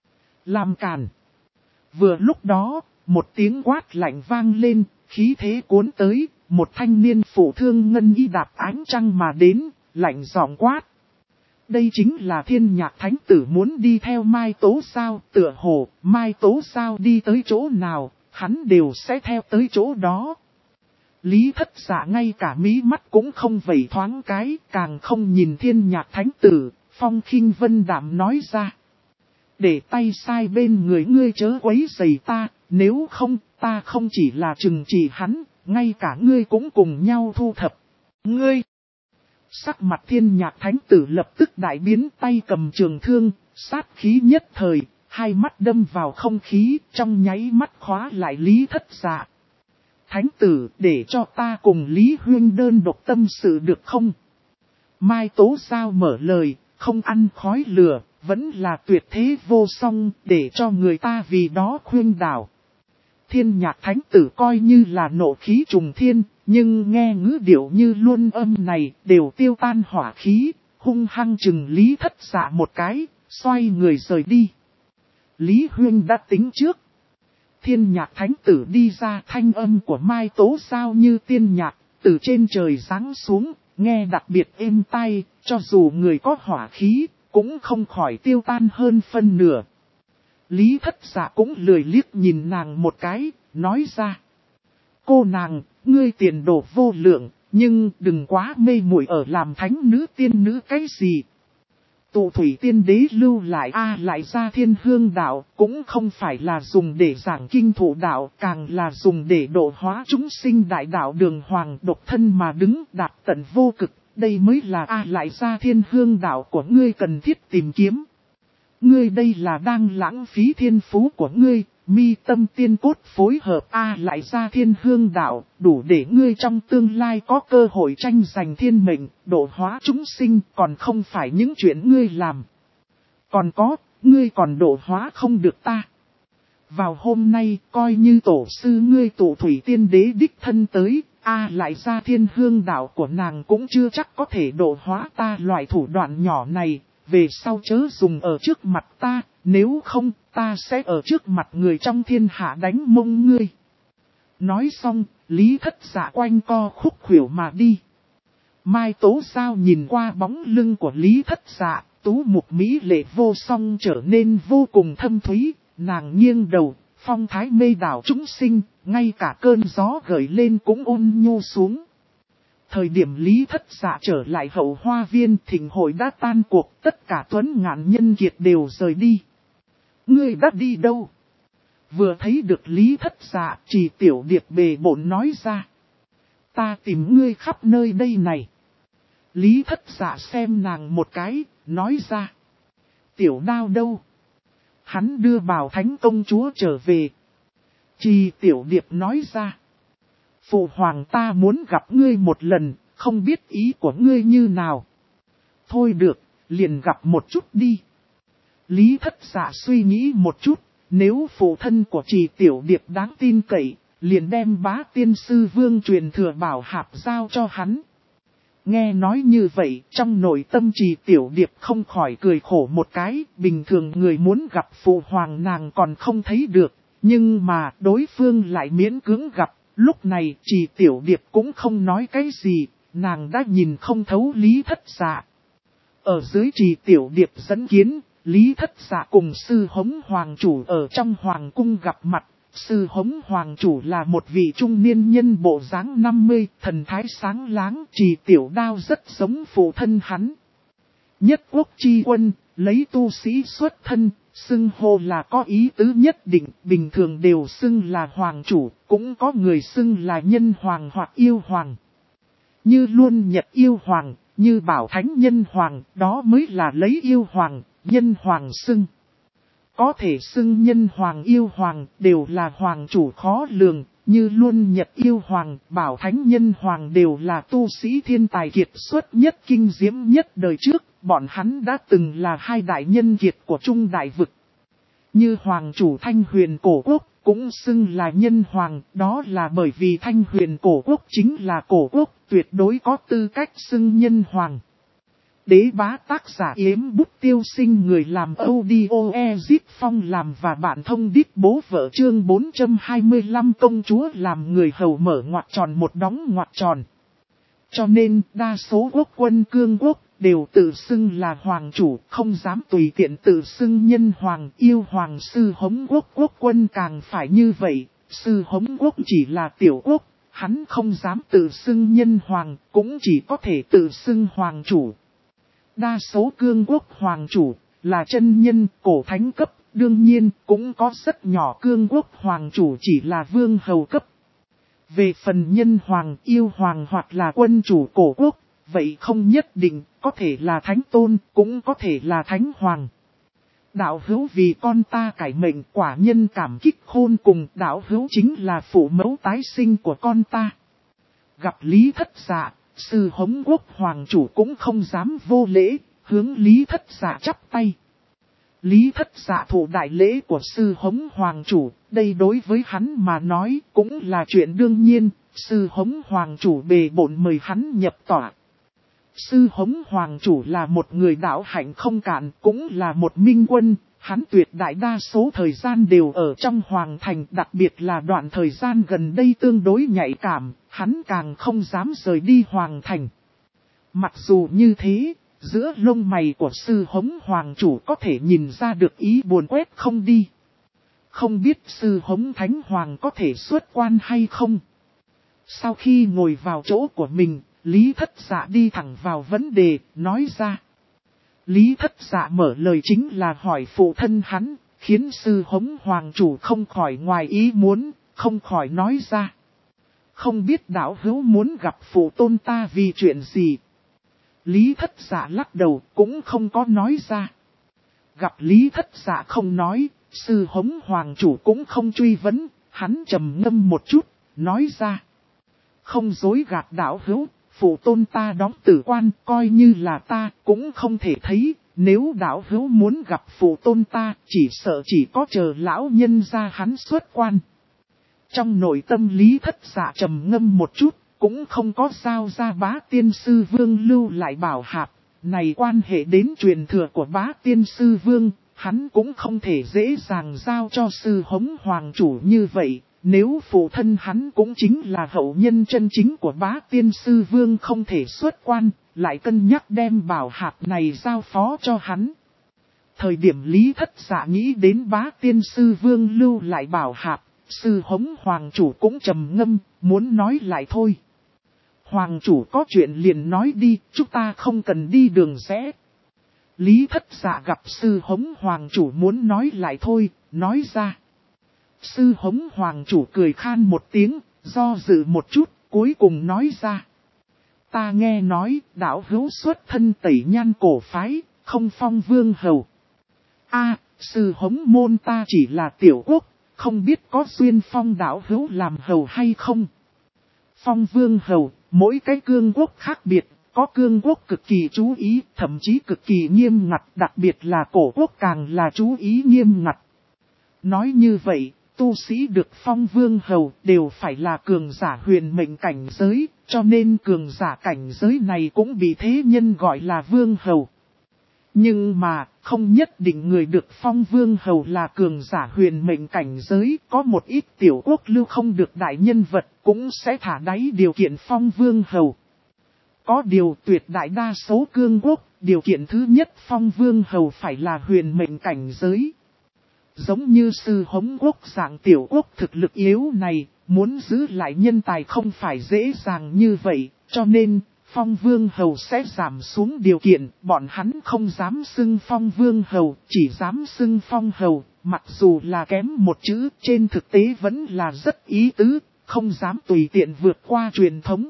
Làm càn. Vừa lúc đó, một tiếng quát lạnh vang lên, khí thế cuốn tới, một thanh niên phụ thương ngân y đạp ánh trăng mà đến, lạnh giọng quát. Đây chính là Thiên Nhạc Thánh Tử muốn đi theo Mai Tố Giao, tựa hồ, Mai Tố Giao đi tới chỗ nào, hắn đều sẽ theo tới chỗ đó. Lý Thất Dạ ngay cả mí mắt cũng không vẩy thoáng cái, càng không nhìn Thiên Nhạc Thánh Tử, phong khinh vân đạm nói ra. Để tay sai bên người ngươi chớ quấy rầy ta, nếu không, ta không chỉ là trừng trị hắn, ngay cả ngươi cũng cùng nhau thu thập. Ngươi! Sắc mặt Thiên Nhạc Thánh Tử lập tức đại biến, tay cầm trường thương, sát khí nhất thời, hai mắt đâm vào không khí, trong nháy mắt khóa lại Lý Thất Dạ. Thánh Tử, để cho ta cùng Lý Huyên đơn độc tâm sự được không? Mai Tố Giao mở lời, không ăn khói lửa, vẫn là tuyệt thế vô song, để cho người ta vì đó khuyên đảo. Thiên Nhạc Thánh Tử coi như là nộ khí trùng thiên, nhưng nghe ngữ điệu như luân âm này đều tiêu tan hỏa khí, hung hăng chừng Lý Thất Dạ một cái, xoay người rời đi. Lý Huynh đã tính trước. Thiên Nhạc Thánh Tử đi ra, thanh âm của Mai Tố Giao như tiên nhạc, từ trên trời giáng xuống, nghe đặc biệt êm tai, cho dù người có hỏa khí, cũng không khỏi tiêu tan hơn phân nửa. Lý Thất Dạ cũng lười liếc nhìn nàng một cái, nói ra. Cô nàng, ngươi tiền đồ vô lượng, nhưng đừng quá mê muội ở làm thánh nữ tiên nữ cái gì. Tụ thủy tiên đế lưu lại lại ra Thiên Hương đạo, cũng không phải là dùng để giảng kinh thụ đạo, càng là dùng để độ hóa chúng sinh đại đạo đường hoàng độc thân mà đứng đạt tận vô cực. Đây mới là lại ra Thiên Hương đạo của ngươi cần thiết tìm kiếm. Ngươi đây là đang lãng phí thiên phú của ngươi, mi tâm tiên cốt phối hợp lại ra Thiên Hương đạo, đủ để ngươi trong tương lai có cơ hội tranh giành thiên mệnh, độ hóa chúng sinh, còn không phải những chuyện ngươi làm. Còn có, ngươi còn độ hóa không được ta. Vào hôm nay, coi như tổ sư ngươi tụ thủy tiên đế đích thân tới, lại ra Thiên Hương đạo của nàng cũng chưa chắc có thể độ hóa ta. Loại thủ đoạn nhỏ này, về sau chớ dùng ở trước mặt ta, nếu không ta sẽ ở trước mặt người trong thiên hạ đánh mông ngươi. Nói xong, Lý Thất Dạ quanh co khúc khuỷu mà đi. Mai Tố Giao nhìn qua bóng lưng của Lý Thất Dạ, tú mục mỹ lệ vô song trở nên vô cùng thâm thúy, nàng nghiêng đầu, phong thái mê đảo chúng sinh, ngay cả cơn gió gợi lên cũng ôn nhu xuống. Thời điểm Lý Thất Dạ trở lại hậu hoa viên, thịnh hội đã tan cuộc, tất cả tuấn ngạn nhân kiệt đều rời đi. Ngươi đã đi đâu? Vừa thấy được Lý Thất Dạ, Trì Tiểu Điệp bề bộn nói ra. Ta tìm ngươi khắp nơi đây này. Lý Thất Dạ xem nàng một cái, nói ra. Tiểu Đao đâu? Hắn đưa Bảo Thánh công chúa trở về. Trì Tiểu Điệp nói ra. Phụ hoàng ta muốn gặp ngươi một lần, không biết ý của ngươi như nào. Thôi được, liền gặp một chút đi. Lý Thất Dạ suy nghĩ một chút, nếu phụ thân của Trì Tiểu Điệp đáng tin cậy, liền đem Bá Tiên Sư Vương truyền thừa bảo hạp giao cho hắn. Nghe nói như vậy, trong nội tâm Trì Tiểu Điệp không khỏi cười khổ một cái, bình thường người muốn gặp phụ hoàng nàng còn không thấy được, nhưng mà đối phương lại miễn cưỡng gặp. Lúc này Trì Tiểu Điệp cũng không nói cái gì, nàng đã nhìn không thấu Lý Thất Dạ. Ở dưới Trì Tiểu Điệp dẫn kiến, Lý Thất Dạ cùng Sư Hống Hoàng Chủ ở trong Hoàng Cung gặp mặt. Sư Hống Hoàng Chủ là một vị trung niên nhân bộ dáng 50, thần thái sáng láng, Trì Tiểu Đao rất giống phụ thân hắn. Nhất quốc chi quân, lấy tu sĩ xuất thân, xưng hô là có ý tứ nhất định, bình thường đều xưng là Hoàng Chủ, cũng có người xưng là Nhân Hoàng hoặc Yêu Hoàng. Như Luân Nhật Yêu Hoàng, như Bảo Thánh Nhân Hoàng, đó mới là lấy Yêu Hoàng, Nhân Hoàng xưng. Có thể xưng Nhân Hoàng Yêu Hoàng đều là Hoàng Chủ khó lường, như Luân Nhật Yêu Hoàng, Bảo Thánh Nhân Hoàng đều là tu sĩ thiên tài kiệt xuất nhất kinh diễm nhất đời trước, bọn hắn đã từng là hai đại nhân kiệt của Trung Đại Vực. Như Hoàng Chủ Thanh Huyền Cổ Quốc, cũng xưng là Nhân Hoàng, đó là bởi vì Thanh Huyền Cổ Quốc chính là cổ quốc, tuyệt đối có tư cách xưng Nhân Hoàng. Đế bá tác giả Yếm Bút Tiêu Sinh, người làm audio Ezip Phong làm và bạn thông đít bố vợ chương 425 công chúa làm người hầu mở ngoặc tròn một đóng ngoặc tròn. Cho nên đa số quốc quân cương quốc đều tự xưng là hoàng chủ, không dám tùy tiện tự xưng Nhân Hoàng. Yêu Hoàng Sư Hống Quốc quốc quân càng phải như vậy, Sư Hống Quốc chỉ là tiểu quốc, hắn không dám tự xưng Nhân Hoàng, cũng chỉ có thể tự xưng hoàng chủ. Đa số cương quốc hoàng chủ là chân nhân cổ thánh cấp, đương nhiên cũng có rất nhỏ cương quốc hoàng chủ chỉ là vương hầu cấp. Về phần Nhân Hoàng, Yêu Hoàng hoặc là quân chủ cổ quốc, vậy không nhất định, có thể là thánh tôn, cũng có thể là thánh hoàng. Đạo hữu vì con ta cải mệnh, quả nhân cảm kích khôn cùng, đạo hữu chính là phụ mẫu tái sinh của con ta. Gặp Lý Thất Dạ, Sư Hống Quốc Hoàng Chủ cũng không dám vô lễ, hướng Lý Thất Dạ chắp tay. Lý Thất Dạ thụ đại lễ của Sư Hống Hoàng Chủ, đây đối với hắn mà nói cũng là chuyện đương nhiên, Sư Hống Hoàng Chủ bề bộn mời hắn nhập tọa. Sư Hống Hoàng Chủ là một người đạo hạnh không cạn, cũng là một minh quân, Hắn tuyệt đại đa số thời gian đều ở trong hoàng thành, đặc biệt là đoạn thời gian gần đây tương đối nhạy cảm, hắn càng không dám rời đi hoàng thành. Mặc dù như thế, giữa lông mày của sư hống hoàng chủ có thể nhìn ra được ý buồn quét không đi. Không biết sư hống thánh hoàng có thể xuất quan hay không? Sau khi ngồi vào chỗ của mình, Lý Thất Dạ đi thẳng vào vấn đề, nói ra. Lý Thất Dạ mở lời chính là hỏi phụ thân hắn, khiến sư hống hoàng chủ không khỏi ngoài ý muốn, không khỏi nói ra. Không biết đạo hữu muốn gặp phụ tôn ta vì chuyện gì? Lý Thất Dạ lắc đầu cũng không có nói ra. Gặp Lý Thất Dạ không nói, sư hống hoàng chủ cũng không truy vấn, hắn trầm ngâm một chút, nói ra. Không dối gạt đạo hữu, phụ tôn ta đóng tử quan, coi như là ta cũng không thể thấy, nếu đạo hữu muốn gặp phụ tôn ta, chỉ sợ chỉ có chờ lão nhân ra hắn xuất quan. Trong nội tâm Lý Thất Dạ trầm ngâm một chút, cũng không có giao ra Bá Tiên Sư Vương lưu lại bảo hạp, này quan hệ đến truyền thừa của Bá Tiên Sư Vương, hắn cũng không thể dễ dàng giao cho sư hống hoàng chủ như vậy. Nếu phụ thân hắn cũng chính là hậu nhân chân chính của Bá Tiên Sư Vương không thể xuất quan, lại cân nhắc đem bảo hạp này giao phó cho hắn. Thời điểm Lý Thất Dạ nghĩ đến Bá Tiên Sư Vương lưu lại bảo hạp, sư hống hoàng chủ cũng trầm ngâm, muốn nói lại thôi. Hoàng chủ có chuyện liền nói đi, chúng ta không cần đi đường rẽ. Lý Thất Dạ gặp sư hống hoàng chủ muốn nói lại thôi, nói ra. Sư hống hoàng chủ cười khan một tiếng, do dự một chút, cuối cùng nói ra. Ta nghe nói, đạo hữu xuất thân Tẩy Nhan cổ phái, không phong vương hầu. Sư hống môn ta chỉ là tiểu quốc, không biết có duyên phong đạo hữu làm hầu hay không. Phong vương hầu, mỗi cái cương quốc khác biệt, có cương quốc cực kỳ chú ý, thậm chí cực kỳ nghiêm ngặt, đặc biệt là cổ quốc càng là chú ý nghiêm ngặt. Nói như vậy, tu sĩ được phong vương hầu đều phải là cường giả huyền mệnh cảnh giới, cho nên cường giả cảnh giới này cũng bị thế nhân gọi là vương hầu. Nhưng mà, không nhất định người được phong vương hầu là cường giả huyền mệnh cảnh giới, có một ít tiểu quốc lưu không được đại nhân vật cũng sẽ thả đáy điều kiện phong vương hầu. Có điều tuyệt đại đa số cương quốc, điều kiện thứ nhất phong vương hầu phải là huyền mệnh cảnh giới. Giống như sư hống quốc dạng tiểu quốc thực lực yếu này, muốn giữ lại nhân tài không phải dễ dàng như vậy, cho nên phong vương hầu sẽ giảm xuống điều kiện, bọn hắn không dám xưng phong vương hầu, chỉ dám xưng phong hầu, mặc dù là kém một chữ, trên thực tế vẫn là rất ý tứ, không dám tùy tiện vượt qua truyền thống.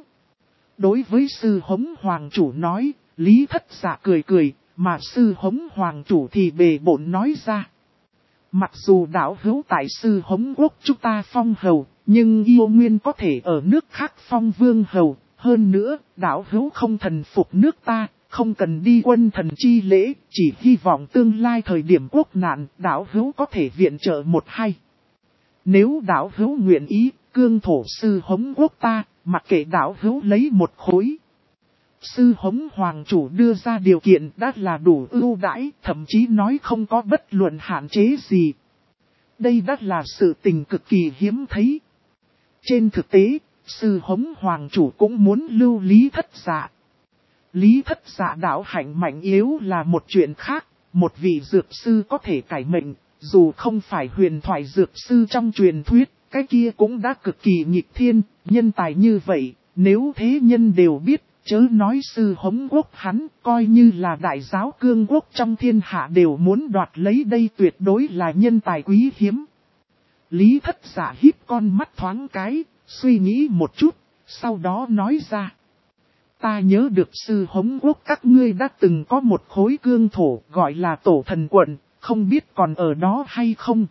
Đối với sư hống hoàng chủ nói, Lý Thất Dạ cười cười, mà sư hống hoàng chủ thì bề bộn nói ra. Mặc dù đạo hữu tại sư hống quốc chúng ta phong hầu, nhưng yêu nguyên có thể ở nước khác phong vương hầu. Hơn nữa, đạo hữu không thần phục nước ta, không cần đi quân thần chi lễ, chỉ hy vọng tương lai thời điểm quốc nạn, đạo hữu có thể viện trợ một hay. Nếu đạo hữu nguyện ý, cương thổ sư hống quốc ta, mặc kệ đạo hữu lấy một khối. Sư hống hoàng chủ đưa ra điều kiện đã là đủ ưu đãi, thậm chí nói không có bất luận hạn chế gì. Đây đã là sự tình cực kỳ hiếm thấy. Trên thực tế, sư hống hoàng chủ cũng muốn lưu Lý Thất Dạ. Lý Thất Dạ đạo hạnh mạnh yếu là một chuyện khác, một vị dược sư có thể cải mệnh, dù không phải huyền thoại dược sư trong truyền thuyết, cái kia cũng đã cực kỳ nghịch thiên, nhân tài như vậy, nếu thế nhân đều biết, chớ nói sư hống quốc hắn, coi như là đại giáo cương quốc trong thiên hạ đều muốn đoạt lấy, đây tuyệt đối là nhân tài quý hiếm. Lý Thất Dạ híp con mắt thoáng cái, suy nghĩ một chút, sau đó nói ra. Ta nhớ được sư hống quốc các ngươi đã từng có một khối cương thổ gọi là Tổ Thần Quận, không biết còn ở đó hay không?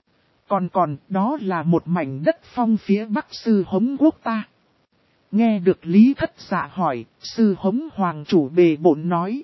Còn đó là một mảnh đất phong phía bắc sư hống quốc ta. Nghe được Lý Thất Dạ hỏi, sư hống hoàng chủ bề bộn nói.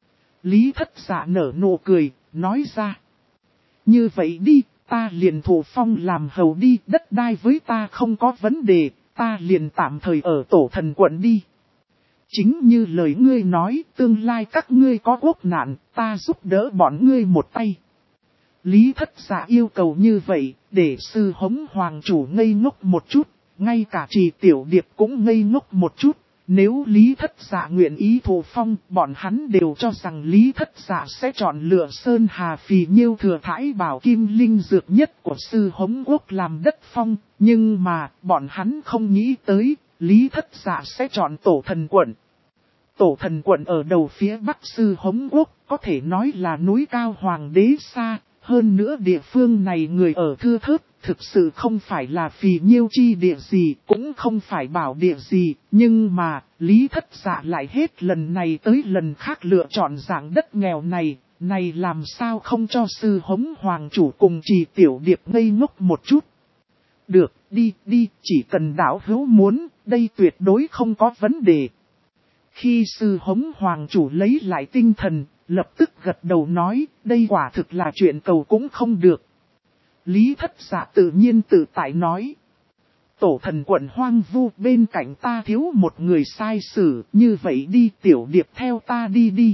Lý Thất Dạ nở nụ cười, nói ra. Như vậy đi, ta liền thủ phong làm hầu đi, đất đai với ta không có vấn đề, ta liền tạm thời ở Tổ Thần Quận đi. Chính như lời ngươi nói, tương lai các ngươi có quốc nạn, ta giúp đỡ bọn ngươi một tay. Lý Thất Dạ yêu cầu như vậy, để Sư Hống Hoàng chủ ngây ngốc một chút, ngay cả Trì Tiểu Điệp cũng ngây ngốc một chút. Nếu Lý Thất Dạ nguyện ý thụ phong, bọn hắn đều cho rằng Lý Thất Dạ sẽ chọn lựa Sơn Hà Phì Nhiêu thừa thải bảo kim linh dược nhất của Sư Hống Quốc làm đất phong. Nhưng mà, bọn hắn không nghĩ tới, Lý Thất Dạ sẽ chọn Tổ Thần Quận. Tổ Thần Quận ở đầu phía bắc Sư Hống Quốc, có thể nói là núi cao hoàng đế xa. Hơn nữa địa phương này người ở thưa thớt, thực sự không phải là phì nhiêu chi địa gì, cũng không phải bảo địa gì, nhưng mà, Lý Thất Dạ lại hết lần này tới lần khác lựa chọn dạng đất nghèo này làm sao không cho Sư Hống Hoàng chủ cùng Trì Tiểu Điệp ngây ngốc một chút. Được, đi, chỉ cần đạo hữu muốn, đây tuyệt đối không có vấn đề. Khi Sư Hống Hoàng chủ lấy lại tinh thần, lập tức gật đầu nói, đây quả thực là chuyện cầu cũng không được. Lý Thất Dạ tự nhiên tự tại nói. Tổ Thần Quận hoang vu bên cạnh ta thiếu một người sai sử, như vậy đi Tiểu Điệp theo ta đi.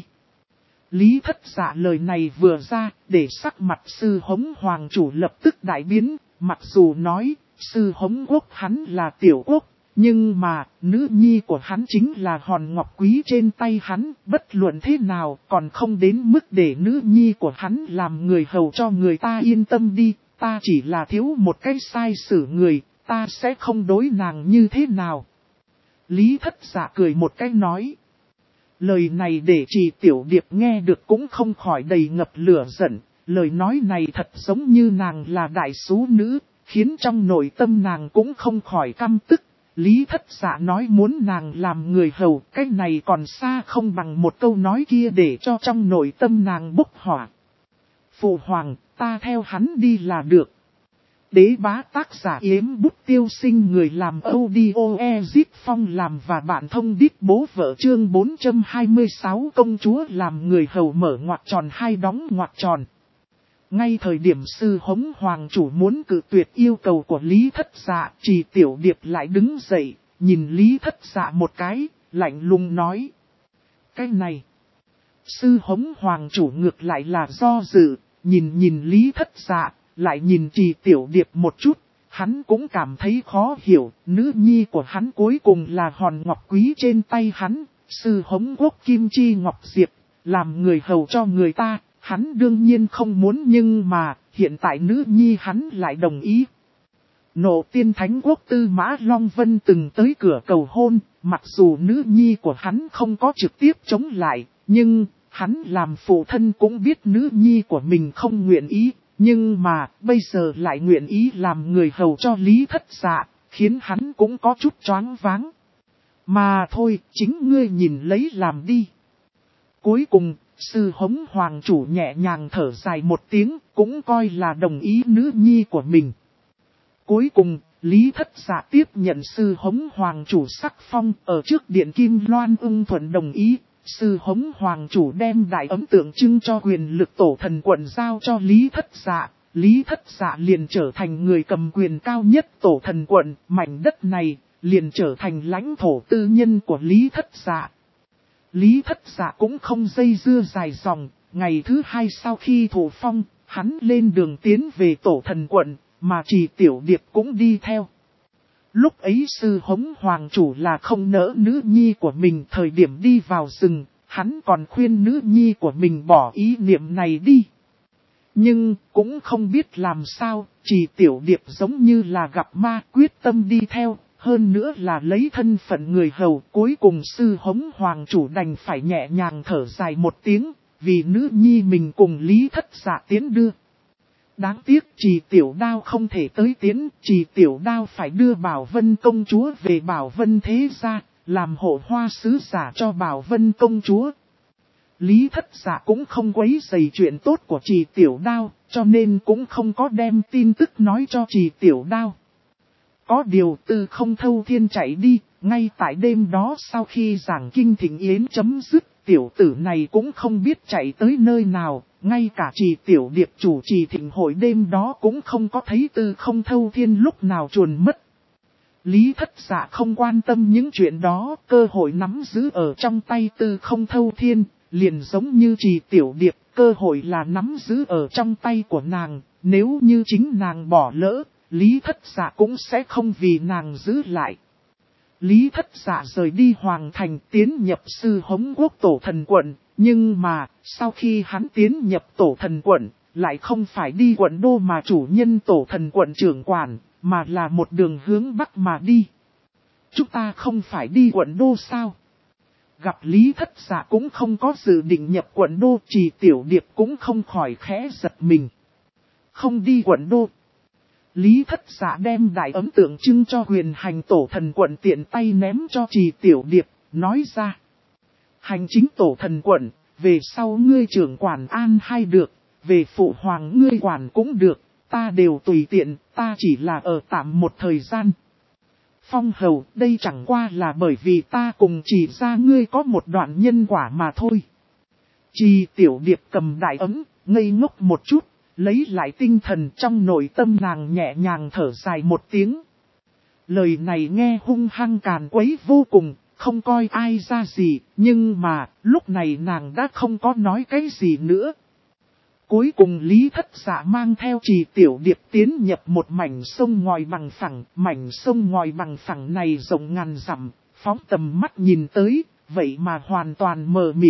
Lý Thất Dạ lời này vừa ra, để sắc mặt Sư Hống Hoàng chủ lập tức đại biến, mặc dù nói, Sư Hống Quốc hắn là tiểu quốc. Nhưng mà, nữ nhi của hắn chính là hòn ngọc quý trên tay hắn, bất luận thế nào còn không đến mức để nữ nhi của hắn làm người hầu cho người ta yên tâm đi, ta chỉ là thiếu một cái sai xử người, ta sẽ không đối nàng như thế nào. Lý Thất Dạ cười một cái nói. Lời này để Trì Tiểu Điệp nghe được cũng không khỏi đầy ngập lửa giận, lời nói này thật giống như nàng là đại sú nữ, khiến trong nội tâm nàng cũng không khỏi căm tức. Lý Thất Dạ nói muốn nàng làm người hầu, cái này còn xa không bằng một câu nói kia để cho trong nội tâm nàng bốc hỏa. Phụ hoàng, ta theo hắn đi là được. Đế bá tác giả Yếm Bút Tiêu Sinh người làm audio Ezip Phong làm và bạn thông đít bố vợ chương 426 công chúa làm người hầu mở ngoặc tròn hai đóng ngoặc tròn. Ngay thời điểm Sư Hống Hoàng chủ muốn cự tuyệt yêu cầu của Lý Thất Dạ, Trì Tiểu Điệp lại đứng dậy, nhìn Lý Thất Dạ một cái, lạnh lùng nói. Cái này, Sư Hống Hoàng chủ ngược lại là do dự, nhìn Lý Thất Dạ, lại nhìn Trì Tiểu Điệp một chút, hắn cũng cảm thấy khó hiểu, nữ nhi của hắn cuối cùng là hòn ngọc quý trên tay hắn, Sư Hống Quốc Kim Chi Ngọc Diệp, làm người hầu cho người ta. Hắn đương nhiên không muốn nhưng mà, hiện tại nữ nhi hắn lại đồng ý. Nộ Tiên Thánh Quốc Tư Mã Long Vân từng tới cửa cầu hôn, mặc dù nữ nhi của hắn không có trực tiếp chống lại, nhưng hắn làm phụ thân cũng biết nữ nhi của mình không nguyện ý, nhưng mà bây giờ lại nguyện ý làm người hầu cho Lý Thất Dạ, khiến hắn cũng có chút choáng váng. Mà thôi, chính ngươi nhìn lấy làm đi. Cuối cùng, Sư Hống Hoàng chủ nhẹ nhàng thở dài một tiếng, cũng coi là đồng ý nữ nhi của mình. Cuối cùng, Lý Thất Dạ tiếp nhận Sư Hống Hoàng chủ sắc phong ở trước điện Kim Loan ưng thuận đồng ý. Sư Hống Hoàng chủ đem đại ấm tượng trưng cho quyền lực Tổ Thần Quận giao cho Lý Thất Dạ. Lý Thất Dạ liền trở thành người cầm quyền cao nhất Tổ Thần Quận, mảnh đất này liền trở thành lãnh thổ tư nhân của Lý Thất Dạ. Lý Thất Dạ cũng không dây dưa dài dòng, ngày thứ hai sau khi thụ phong, hắn lên đường tiến về Tổ Thần Quận, mà Trì Tiểu Điệp cũng đi theo. Lúc ấy Sư Hống Hoàng chủ là không nỡ nữ nhi của mình thời điểm đi vào rừng, hắn còn khuyên nữ nhi của mình bỏ ý niệm này đi. Nhưng cũng không biết làm sao, Trì Tiểu Điệp giống như là gặp ma quyết tâm đi theo. Hơn nữa là lấy thân phận người hầu, cuối cùng Sư Hống Hoàng chủ đành phải nhẹ nhàng thở dài một tiếng, vì nữ nhi mình cùng Lý Thất Dạ tiến đưa. Đáng tiếc Trì Tiểu Đao không thể tới tiến, Trì Tiểu Đao phải đưa Bảo Vân công chúa về Bảo Vân thế gia, làm hộ hoa sứ giả cho Bảo Vân công chúa. Lý Thất Dạ cũng không quấy rầy chuyện tốt của Trì Tiểu Đao, cho nên cũng không có đem tin tức nói cho Trì Tiểu Đao. Có điều Tư Không Thâu Thiên chạy đi, ngay tại đêm đó sau khi giảng kinh thỉnh yến chấm dứt, tiểu tử này cũng không biết chạy tới nơi nào, ngay cả Trì Tiểu Điệp chủ trì thỉnh hội đêm đó cũng không có thấy Tư Không Thâu Thiên lúc nào chuồn mất. Lý Thất Dạ không quan tâm những chuyện đó, cơ hội nắm giữ ở trong tay Tư Không Thâu Thiên, liền giống như Trì Tiểu Điệp, cơ hội là nắm giữ ở trong tay của nàng, nếu như chính nàng bỏ lỡ, Lý Thất Dạ cũng sẽ không vì nàng giữ lại. Lý Thất Dạ rời đi Hoàng Thành tiến nhập Sư Hống Quốc Tổ Thần Quận, nhưng mà, sau khi hắn tiến nhập Tổ Thần Quận, lại không phải đi quận đô mà chủ nhân Tổ Thần Quận trưởng quản, mà là một đường hướng Bắc mà đi. Chúng ta không phải đi quận đô sao? Gặp Lý Thất Dạ cũng không có dự định nhập quận đô, Trì Tiểu Điệp cũng không khỏi khẽ giật mình. Không đi quận đô. Lý Thất Dạ đem đại ấm tượng trưng cho huyền hành Tổ Thần Quận tiện tay ném cho Trì Tiểu Điệp, nói ra. Hành chính Tổ Thần Quận, về sau ngươi trưởng quản an hay được, về phụ hoàng ngươi quản cũng được, ta đều tùy tiện, ta chỉ là ở tạm một thời gian. Phong hầu, đây chẳng qua là bởi vì ta cùng chỉ ra ngươi có một đoạn nhân quả mà thôi. Trì Tiểu Điệp cầm đại ấm, ngây ngốc một chút, lấy lại tinh thần, trong nội tâm nàng nhẹ nhàng thở dài một tiếng. Lời này nghe hung hăng càn quấy vô cùng, không coi ai ra gì, nhưng mà, lúc này nàng đã không có nói cái gì nữa. Cuối cùng Lý Thất Dạ mang theo Trì Tiểu Điệp tiến nhập một mảnh sông ngòi bằng phẳng, mảnh sông ngòi bằng phẳng này rộng ngàn dặm, phóng tầm mắt nhìn tới, vậy mà hoàn toàn mờ mịt.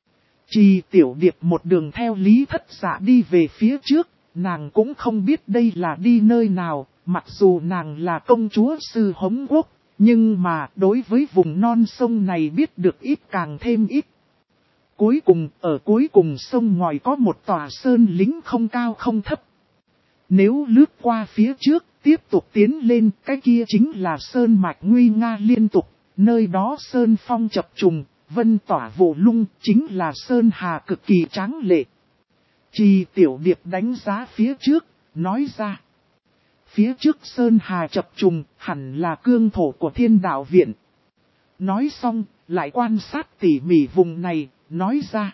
Trì Tiểu Điệp một đường theo Lý Thất Dạ đi về phía trước, nàng cũng không biết đây là đi nơi nào, mặc dù nàng là công chúa Sư Hống Quốc, nhưng mà đối với vùng non sông này biết được ít càng thêm ít. Cuối cùng, ở cuối cùng sông ngòi có một tòa sơn lính không cao không thấp. Nếu lướt qua phía trước, tiếp tục tiến lên, cái kia chính là sơn mạch nguy nga liên tục, nơi đó sơn phong chập trùng, vân tỏa vụ lung, chính là sơn hà cực kỳ tráng lệ. Trì Tiểu Điệp đánh giá phía trước, nói ra. Phía trước sơn hà chập trùng, hẳn là cương thổ của Thiên Đạo Viện. Nói xong, lại quan sát tỉ mỉ vùng này, nói ra.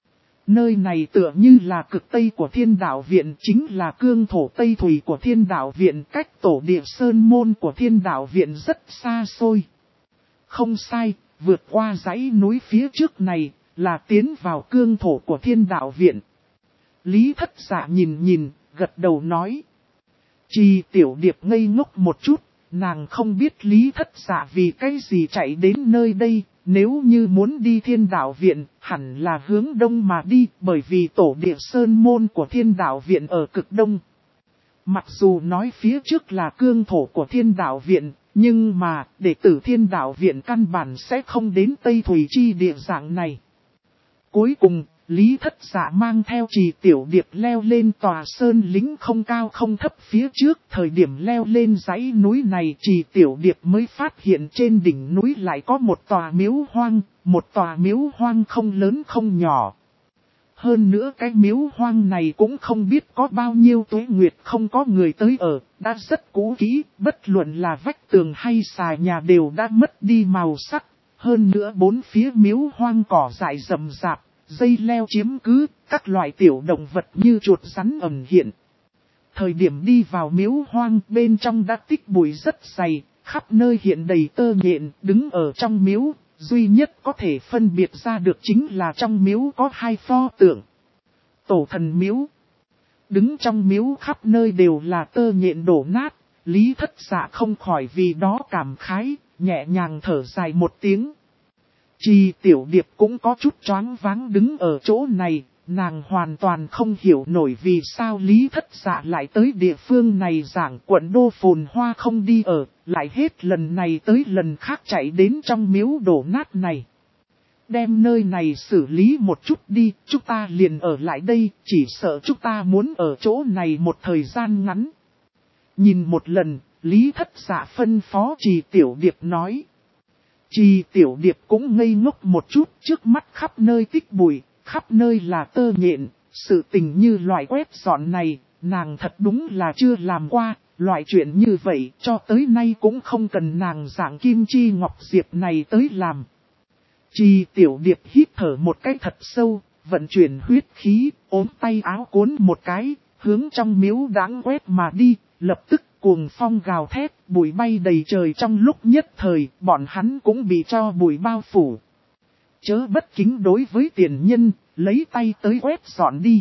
Nơi này tựa như là cực tây của Thiên Đạo Viện, chính là cương thổ tây thủy của Thiên Đạo Viện, cách tổ địa sơn môn của Thiên Đạo Viện rất xa xôi. Không sai, vượt qua dãy núi phía trước này, là tiến vào cương thổ của Thiên Đạo Viện. Lý Thất Dạ nhìn, gật đầu nói. Trì Tiểu Điệp ngây ngốc một chút, nàng không biết Lý Thất Dạ vì cái gì chạy đến nơi đây, nếu như muốn đi Thiên Đạo Viện, hẳn là hướng đông mà đi, bởi vì tổ địa sơn môn của Thiên Đạo Viện ở cực đông. Mặc dù nói phía trước là cương thổ của Thiên Đạo Viện, nhưng mà, đệ tử Thiên Đạo Viện căn bản sẽ không đến Tây Thủy chi địa dạng này. Cuối cùng, Lý Thất Dạ mang theo Trì Tiểu Điệp leo lên tòa sơn lính không cao không thấp phía trước. Thời điểm leo lên dãy núi này, Trì Tiểu Điệp mới phát hiện trên đỉnh núi lại có một tòa miếu hoang. Một tòa miếu hoang không lớn không nhỏ. Hơn nữa cái miếu hoang này cũng không biết có bao nhiêu tuế nguyệt không có người tới ở, đã rất cũ kỹ, bất luận là vách tường hay xà nhà đều đã mất đi màu sắc. Hơn nữa bốn phía miếu hoang cỏ dại rậm rạp, dây leo chiếm cứ, các loại tiểu động vật như chuột rắn ẩn hiện. Thời điểm đi vào miếu hoang, bên trong đã tích bụi rất dày, khắp nơi hiện đầy tơ nhện, đứng ở trong miếu. Duy nhất có thể phân biệt ra được chính là trong miếu có hai pho tượng. Tổ thần miếu. Đứng trong miếu khắp nơi đều là tơ nhện đổ nát. Lý Thất Dạ không khỏi vì đó cảm khái, nhẹ nhàng thở dài một tiếng. Trì Tiểu Điệp cũng có chút choáng váng đứng ở chỗ này. Nàng hoàn toàn không hiểu nổi vì sao Lý Thất Dạ lại tới địa phương này giảng quận đô phồn hoa không đi ở, lại hết lần này tới lần khác chạy đến trong miếu đổ nát này. Đem nơi này xử lý một chút đi, chúng ta liền ở lại đây, chỉ sợ chúng ta muốn ở chỗ này một thời gian ngắn. Nhìn một lần, Lý Thất Dạ phân phó Trì Tiểu Điệp nói. Trì Tiểu Điệp cũng ngây ngốc một chút, trước mắt khắp nơi tích bụi. Khắp nơi là tơ nhện, sự tình như loại quét dọn này, nàng thật đúng là chưa làm qua, loại chuyện như vậy cho tới nay cũng không cần nàng dạng Kim Chi Ngọc Diệp này tới làm. Trì Tiểu Điệp hít thở một cái thật sâu, vận chuyển huyết khí, ốm tay áo cuốn một cái, hướng trong miếu đáng quét mà đi, lập tức cuồng phong gào thét, bụi bay đầy trời trong lúc nhất thời, bọn hắn cũng bị cho bụi bao phủ. Chớ bất kính đối với tiền nhân, lấy tay tới quét dọn đi.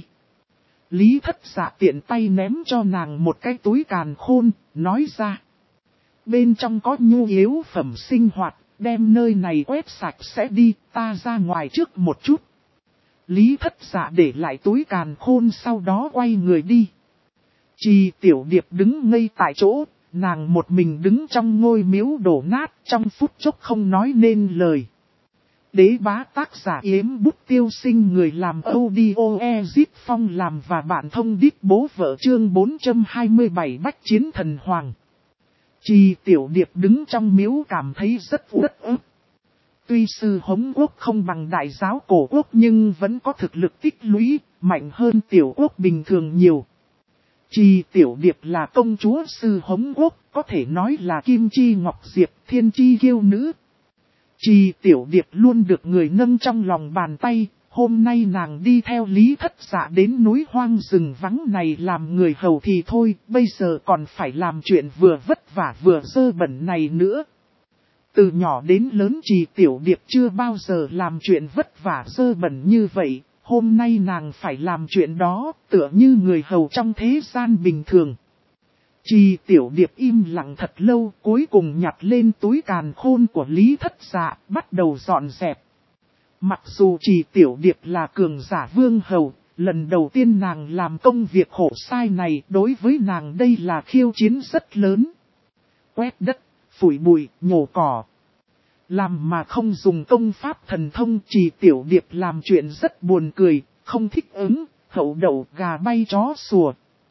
Lý Thất Dạ tiện tay ném cho nàng một cái túi càn khôn, nói ra. Bên trong có nhu yếu phẩm sinh hoạt, đem nơi này quét sạch sẽ đi, ta ra ngoài trước một chút. Lý Thất Dạ để lại túi càn khôn sau đó quay người đi. Trì Tiểu Điệp đứng ngây tại chỗ, nàng một mình đứng trong ngôi miếu đổ nát, trong phút chốc không nói nên lời. Đế bá tác giả Yếm Bút Tiêu Sinh, người làm audio Ezip Phong làm và bạn thông đít bố vợ, chương 427 Bách Chiến Thần Hoàng. Trì Tiểu Điệp đứng trong miếu cảm thấy rất uất ức. Tuy sư Hống Quốc không bằng đại giáo cổ quốc nhưng vẫn có thực lực tích lũy, mạnh hơn tiểu quốc bình thường nhiều. Trì Tiểu Điệp là công chúa sư Hống Quốc, có thể nói là Kim Chi Ngọc Diệp, thiên chi kiêu nữ. Trì Tiểu Điệp luôn được người nâng trong lòng bàn tay, hôm nay nàng đi theo Lý Thất Dạ đến núi hoang rừng vắng này làm người hầu thì thôi, bây giờ còn phải làm chuyện vừa vất vả vừa dơ bẩn này nữa. Từ nhỏ đến lớn Trì Tiểu Điệp chưa bao giờ làm chuyện vất vả dơ bẩn như vậy, hôm nay nàng phải làm chuyện đó, tựa như người hầu trong thế gian bình thường. Trì Tiểu Điệp im lặng thật lâu, cuối cùng nhặt lên túi càn khôn của Lý Thất Dạ, bắt đầu dọn dẹp. Mặc dù Trì Tiểu Điệp là cường giả vương hầu, lần đầu tiên nàng làm công việc khổ sai này, đối với nàng đây là khiêu chiến rất lớn. Quét đất, phủi bụi, nhổ cỏ. Làm mà không dùng công pháp thần thông, Trì Tiểu Điệp làm chuyện rất buồn cười, không thích ứng, hậu đậu gà bay chó sủa.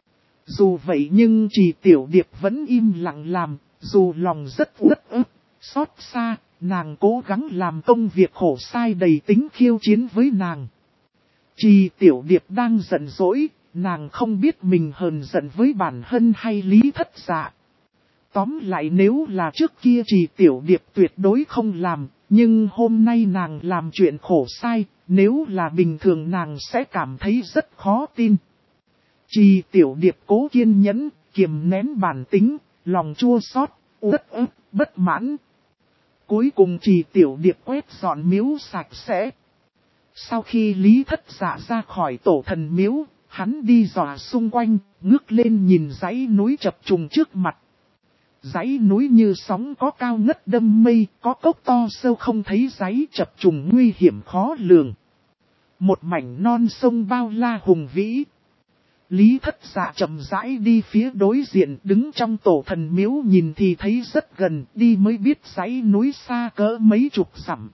Dù vậy nhưng Trì Tiểu Điệp vẫn im lặng làm, dù lòng rất uất ức, xót xa, nàng cố gắng làm công việc khổ sai đầy tính khiêu chiến với nàng. Trì Tiểu Điệp đang giận dỗi, nàng không biết mình hờn giận với bản thân hay Lý Thất Dạ. Tóm lại nếu là trước kia Trì Tiểu Điệp tuyệt đối không làm, nhưng hôm nay nàng làm chuyện khổ sai, nếu là bình thường nàng sẽ cảm thấy rất khó tin. Trì Tiểu Điệp cố kiên nhẫn, kiềm nén bản tính, lòng chua xót, uất ức, bất mãn. Cuối cùng Trì Tiểu Điệp quét dọn miếu sạch sẽ. Sau khi Lý Thất Dạ ra khỏi tổ thần miếu, hắn đi dò xung quanh, ngước lên nhìn dãy núi chập trùng trước mặt. Dãy núi như sóng có cao ngất đâm mây, có cốc to sâu không thấy dãy chập trùng nguy hiểm khó lường. Một mảnh non sông bao la hùng vĩ. Lý Thất Dạ chậm rãi đi phía đối diện, đứng trong tổ thần miếu nhìn thì thấy rất gần, đi mới biết dãy núi xa cỡ mấy chục dặm.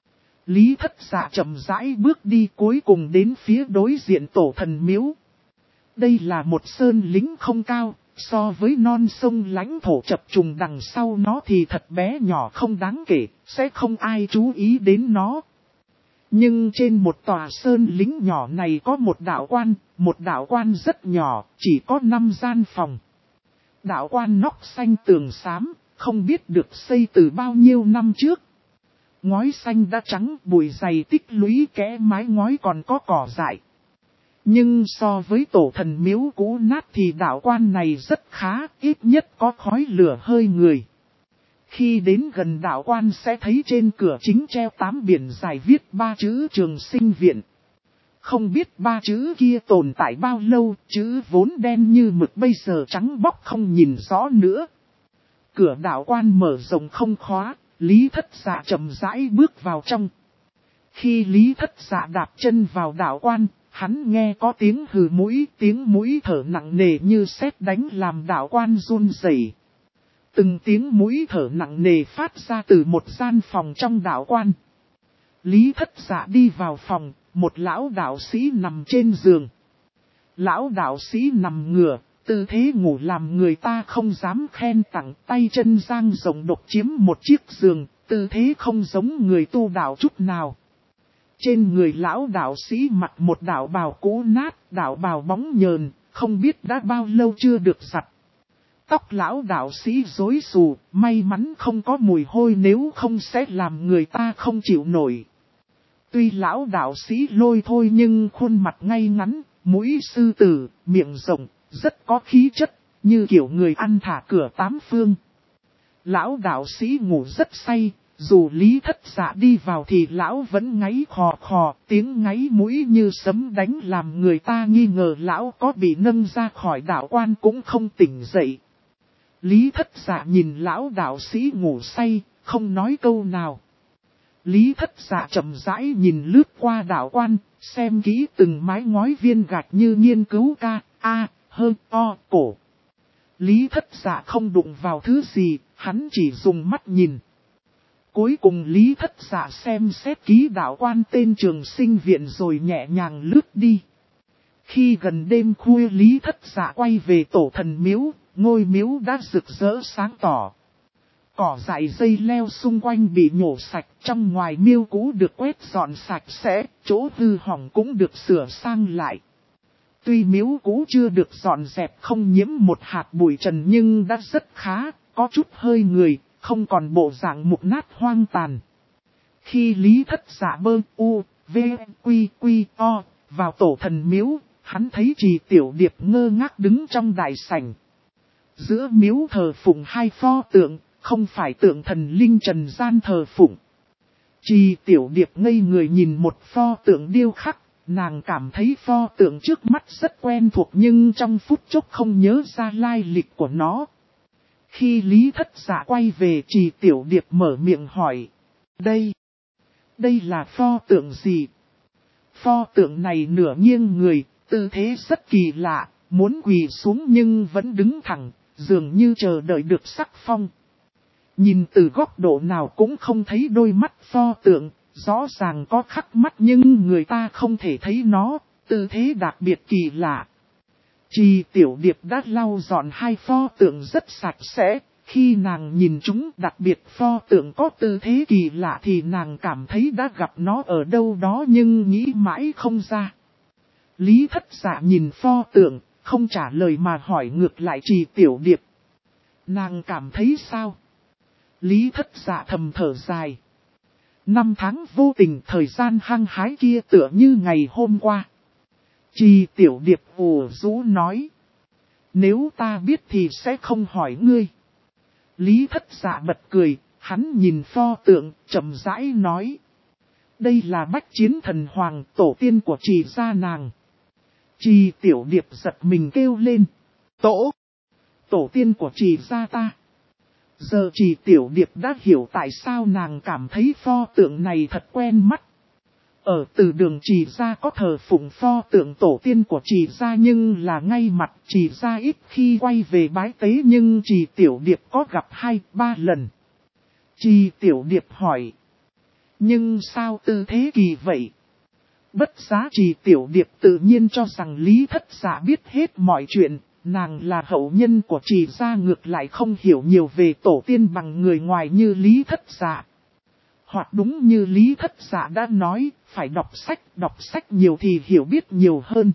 Lý Thất Dạ chậm rãi bước đi, cuối cùng đến phía đối diện tổ thần miếu. Đây là một sơn lĩnh không cao, so với non sông lãnh thổ chập trùng đằng sau nó thì thật bé nhỏ không đáng kể, sẽ không ai chú ý đến nó. Nhưng trên một tòa sơn lĩnh nhỏ này có một đạo quan rất nhỏ, chỉ có 5 gian phòng. Đạo quan nóc xanh tường xám, không biết được xây từ bao nhiêu năm trước. Ngói xanh đã trắng, bụi dày tích lũy, kẽ mái ngói còn có cỏ dại. Nhưng so với tổ thần miếu cũ nát thì đạo quan này rất khá, ít nhất có khói lửa hơi người. Khi đến gần đạo quan sẽ thấy trên cửa chính treo 8 biển dài viết 3 chữ Trường Sinh Viện. Không biết 3 chữ kia tồn tại bao lâu, chữ vốn đen như mực bây giờ trắng bóc không nhìn rõ nữa. Cửa đạo quan mở rộng không khóa, Lý Thất Dạ chậm rãi bước vào trong. Khi Lý Thất Dạ đạp chân vào đạo quan, hắn nghe có tiếng hừ mũi, tiếng mũi thở nặng nề như sét đánh làm đạo quan run rẩy. Từng tiếng mũi thở nặng nề phát ra từ một gian phòng trong đạo quan. Lý Thất Dạ đi vào phòng, một lão đạo sĩ nằm trên giường. Lão đạo sĩ nằm ngửa, tư thế ngủ làm người ta không dám khen tặng, tay chân dang rộng độc chiếm một chiếc giường, tư thế không giống người tu đạo chút nào. Trên người lão đạo sĩ mặc một đạo bào cũ nát, đạo bào bóng nhờn, không biết đã bao lâu chưa được giặt. Tóc lão đạo sĩ rối xù, may mắn không có mùi hôi, nếu không sẽ làm người ta không chịu nổi. Tuy lão đạo sĩ lôi thôi nhưng khuôn mặt ngay ngắn, mũi sư tử, miệng rộng, rất có khí chất, như kiểu người ăn thả cửa 8 phương. Lão đạo sĩ ngủ rất say, Dù Lý Thất Dạ đi vào thì lão vẫn ngáy khò khò, tiếng ngáy mũi như sấm đánh làm người ta nghi ngờ lão có bị nâng ra khỏi đạo quan cũng không tỉnh dậy. Lý Thất Dạ nhìn lão đạo sĩ ngủ say, không nói câu nào. Lý Thất Dạ chậm rãi nhìn lướt qua đạo quan, xem kỹ từng mái ngói viên gạch như nghiên cứu ca, a, hơn, o, cổ. Lý Thất Dạ không đụng vào thứ gì, hắn chỉ dùng mắt nhìn. Cuối cùng Lý Thất Dạ xem xét ký đạo quan tên Trường Sinh Viện rồi nhẹ nhàng lướt đi. Khi gần đêm khuya Lý Thất Dạ quay về tổ thần miếu, ngôi miếu đã rực rỡ sáng tỏ. Cỏ dại dây leo xung quanh bị nhổ sạch, trong ngoài miếu cũ được quét dọn sạch sẽ, chỗ hư hỏng cũng được sửa sang lại. Tuy miếu cũ chưa được dọn dẹp không nhiễm một hạt bụi trần nhưng đã rất khá, có chút hơi người, không còn bộ dạng mục nát hoang tàn. Khi Lý Thất Dạ bơ u, v, quy quy o, vào tổ thần miếu, hắn thấy Trì Tiểu Điệp ngơ ngác đứng trong đại sảnh. Giữa miếu thờ phụng hai pho tượng, không phải tượng thần linh trần gian thờ phụng. Trì Tiểu Điệp ngây người nhìn một pho tượng điêu khắc, nàng cảm thấy pho tượng trước mắt rất quen thuộc nhưng trong phút chốc không nhớ ra lai lịch của nó. Khi Lý Thất Dạ quay về Trì Tiểu Điệp mở miệng hỏi, đây là pho tượng gì? Pho tượng này nửa nghiêng người, tư thế rất kỳ lạ, muốn quỳ xuống nhưng vẫn đứng thẳng, dường như chờ đợi được sắc phong. Nhìn từ góc độ nào cũng không thấy đôi mắt pho tượng, rõ ràng có khắc mắt nhưng người ta không thể thấy nó, tư thế đặc biệt kỳ lạ. Trì Tiểu Điệp đã lau dọn hai pho tượng rất sạch sẽ, khi nàng nhìn chúng đặc biệt pho tượng có tư thế kỳ lạ thì nàng cảm thấy đã gặp nó ở đâu đó nhưng nghĩ mãi không ra. Lý Thất Dạ nhìn pho tượng, không trả lời mà hỏi ngược lại Trì Tiểu Điệp. Nàng cảm thấy sao? Lý Thất Dạ thầm thở dài. 5 tháng vô tình thời gian hăng hái kia tựa như ngày hôm qua. Trì Tiểu Điệp ủ rũ nói. Nếu ta biết thì sẽ không hỏi ngươi. Lý Thất Dạ bật cười, hắn nhìn pho tượng, chậm rãi nói. Đây là Bách Chiến Thần Hoàng, tổ tiên của Trì gia nàng. Trì Tiểu Điệp giật mình kêu lên. Tổ tiên của Trì gia ta. Giờ Trì Tiểu Điệp đã hiểu tại sao nàng cảm thấy pho tượng này thật quen mắt. Ở Từ Đường Trì gia có thờ phụng pho tượng tổ tiên của Trì gia nhưng là ngay mặt Trì gia ít khi quay về bái tế nhưng Trì Tiểu Điệp có gặp 2-3 lần. Trì Tiểu Điệp hỏi. Nhưng sao tư thế kỳ vậy? Bất giá Trì Tiểu Điệp tự nhiên cho rằng Lý Thất Dạ biết hết mọi chuyện, nàng là hậu nhân của Trì gia ngược lại không hiểu nhiều về tổ tiên bằng người ngoài như Lý Thất Dạ. Hoặc đúng như Lý Thất Dạ đã nói, phải đọc sách nhiều thì hiểu biết nhiều hơn.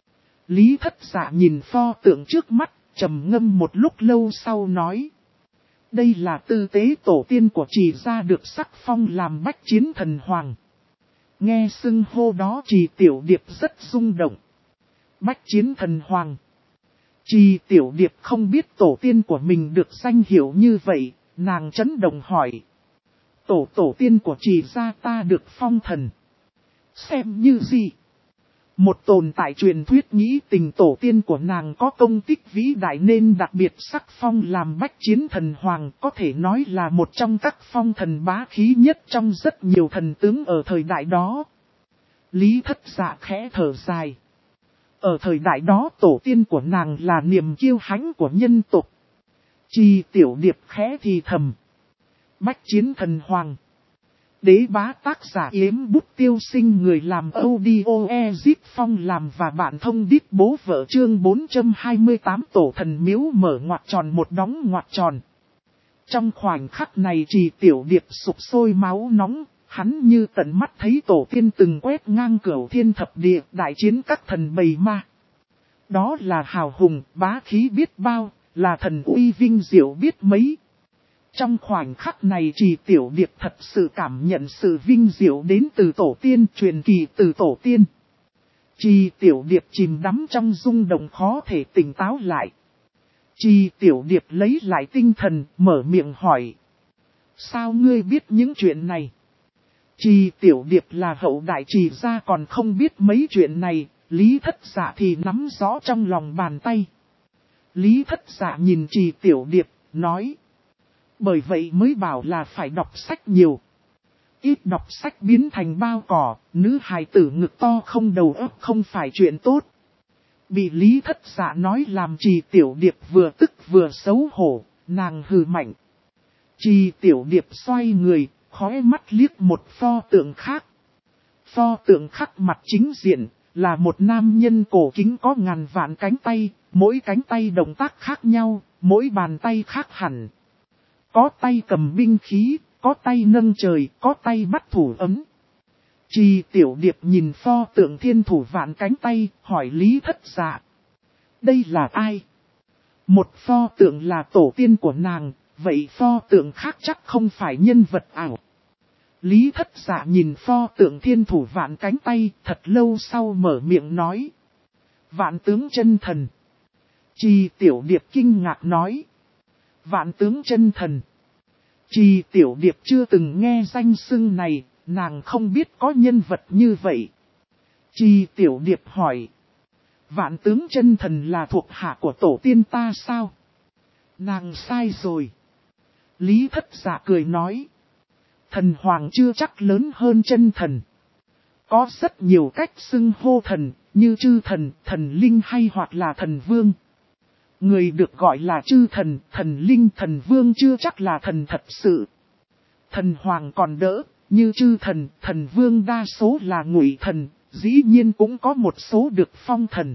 Lý Thất Dạ nhìn pho tượng trước mắt, trầm ngâm một lúc lâu sau nói. Đây là tư tế tổ tiên của Trì gia được sắc phong làm Bách Chiến Thần Hoàng. Nghe xưng hô đó Trì Tiểu Điệp rất rung động. Bách Chiến Thần Hoàng. Trì Tiểu Điệp không biết tổ tiên của mình được danh hiệu như vậy, nàng chấn động hỏi. Tổ tiên của Trì gia ta được phong thần. Xem như gì? Một tồn tại truyền thuyết nghĩ tình tổ tiên của nàng có công tích vĩ đại nên đặc biệt sắc phong làm Bách Chiến Thần Hoàng, có thể nói là một trong các phong thần bá khí nhất trong rất nhiều thần tướng ở thời đại đó. Lý Thất Dạ khẽ thở dài. Ở thời đại đó tổ tiên của nàng là niềm kiêu hãnh của nhân tộc. Trì Tiểu Điệp khẽ thì thầm. Bách Chiến Thần Hoàng. Đế bá tác giả Yếm Bút Tiêu Sinh, người làm audio Ezip Phong làm và bạn thông đít bố vợ chương 428 tổ thần miếu mở ngoặc tròn một đóng ngoặc tròn. Trong khoảnh khắc này Trì Tiểu Điệp sục sôi máu nóng, hắn như tận mắt thấy tổ tiên từng quét ngang cửu thiên thập địa đại chiến các thần bầy ma. Đó là hào hùng, bá khí biết bao, là thần uy vinh diệu biết mấy. Trong khoảnh khắc này Trì Tiểu Điệp thật sự cảm nhận sự vinh diệu đến từ tổ tiên, truyền kỳ từ tổ tiên. Trì Tiểu Điệp chìm đắm trong rung động khó thể tỉnh táo lại. Trì Tiểu Điệp lấy lại tinh thần, mở miệng hỏi. Sao ngươi biết những chuyện này? Trì Tiểu Điệp là hậu đại Trì gia còn không biết mấy chuyện này, Lý Thất Dạ thì nắm rõ trong lòng bàn tay. Lý Thất Dạ nhìn Trì Tiểu Điệp, nói. Bởi vậy mới bảo là phải đọc sách nhiều. Ít đọc sách biến thành bao cỏ, nữ hài tử ngực to không đầu óc không phải chuyện tốt. Bị Lý Thất Dạ nói làm Trì Tiểu Điệp vừa tức vừa xấu hổ, nàng hừ mạnh. Trì Tiểu Điệp xoay người, khóe mắt liếc một pho tượng khác. Pho tượng khắc mặt chính diện, là một nam nhân cổ kính có ngàn vạn cánh tay, mỗi cánh tay động tác khác nhau, mỗi bàn tay khác hẳn. Có tay cầm binh khí, có tay nâng trời, có tay bắt thủ ấm. Trì Tiểu Điệp nhìn pho tượng thiên thủ vạn cánh tay, hỏi Lý Thất Dạ. Đây là ai? Một pho tượng là tổ tiên của nàng, vậy pho tượng khác chắc không phải nhân vật ảo. Lý Thất Dạ nhìn pho tượng thiên thủ vạn cánh tay, thật lâu sau mở miệng nói. Vạn tướng chân thần. Trì Tiểu Điệp kinh ngạc nói. Vạn tướng chân thần. Trì Tiểu Điệp chưa từng nghe danh xưng này, nàng không biết có nhân vật như vậy. Trì Tiểu Điệp hỏi. Vạn tướng chân thần là thuộc hạ của tổ tiên ta sao? Nàng sai rồi. Lý Thất Dạ cười nói. Thần hoàng chưa chắc lớn hơn chân thần. Có rất nhiều cách xưng hô thần, như chư thần, thần linh hay hoặc là thần vương. Người được gọi là chư thần, thần linh, thần vương chưa chắc là thần thật sự. Thần hoàng còn đỡ, như chư thần, thần vương đa số là ngụy thần, dĩ nhiên cũng có một số được phong thần.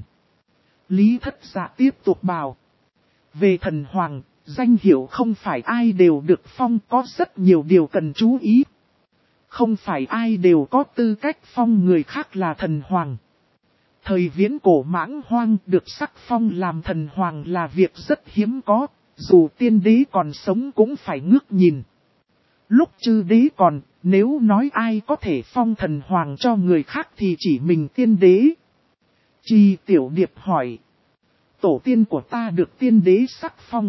Lý Thất Dạ tiếp tục bảo. Về thần hoàng, danh hiệu không phải ai đều được phong, có rất nhiều điều cần chú ý. Không phải ai đều có tư cách phong người khác là thần hoàng. Thời viễn cổ Mãng Hoang được sắc phong làm thần hoàng là việc rất hiếm có, dù tiên đế còn sống cũng phải ngước nhìn. Lúc chư đế còn, nếu nói ai có thể phong thần hoàng cho người khác thì chỉ mình tiên đế. Trì Tiểu Điệp hỏi. Tổ tiên của ta được tiên đế sắc phong.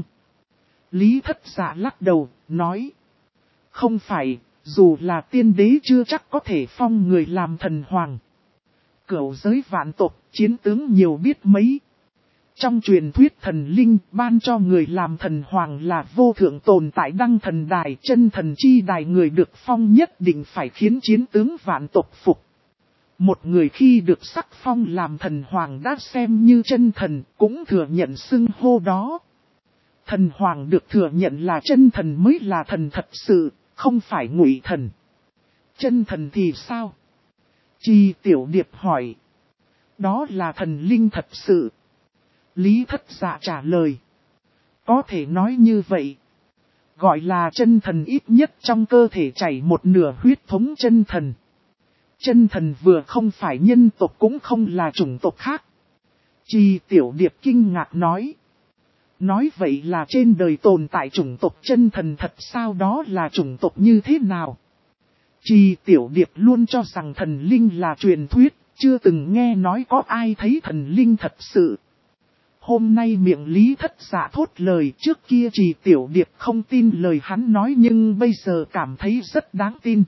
Lý Thất Dạ lắc đầu, nói. Không phải, dù là tiên đế chưa chắc có thể phong người làm thần hoàng. Cửu giới vạn tộc, chiến tướng nhiều biết mấy. Trong truyền thuyết thần linh ban cho người làm thần hoàng là vô thượng tồn tại đăng thần đài, chân thần chi đài, người được phong nhất định phải khiến chiến tướng vạn tộc phục. Một người khi được sắc phong làm thần hoàng đã xem như chân thần, cũng thừa nhận xưng hô đó. Thần hoàng được thừa nhận là chân thần mới là thần thật sự, không phải ngụy thần. Chân thần thì sao? Trì Tiểu Điệp hỏi. Đó là thần linh thật sự. Lý Thất Dạ trả lời. Có thể nói như vậy. Gọi là chân thần ít nhất trong cơ thể chảy một nửa huyết thống chân thần. Chân thần vừa không phải nhân tộc cũng không là chủng tộc khác. Trì Tiểu Điệp kinh ngạc nói. Nói vậy là trên đời tồn tại chủng tộc chân thần thật sao, đó là chủng tộc như thế nào? Trì Tiểu Điệp luôn cho rằng thần linh là truyền thuyết, chưa từng nghe nói có ai thấy thần linh thật sự. Hôm nay miệng Lý Thất Dạ thốt lời, trước kia Trì Tiểu Điệp không tin lời hắn nói nhưng bây giờ cảm thấy rất đáng tin.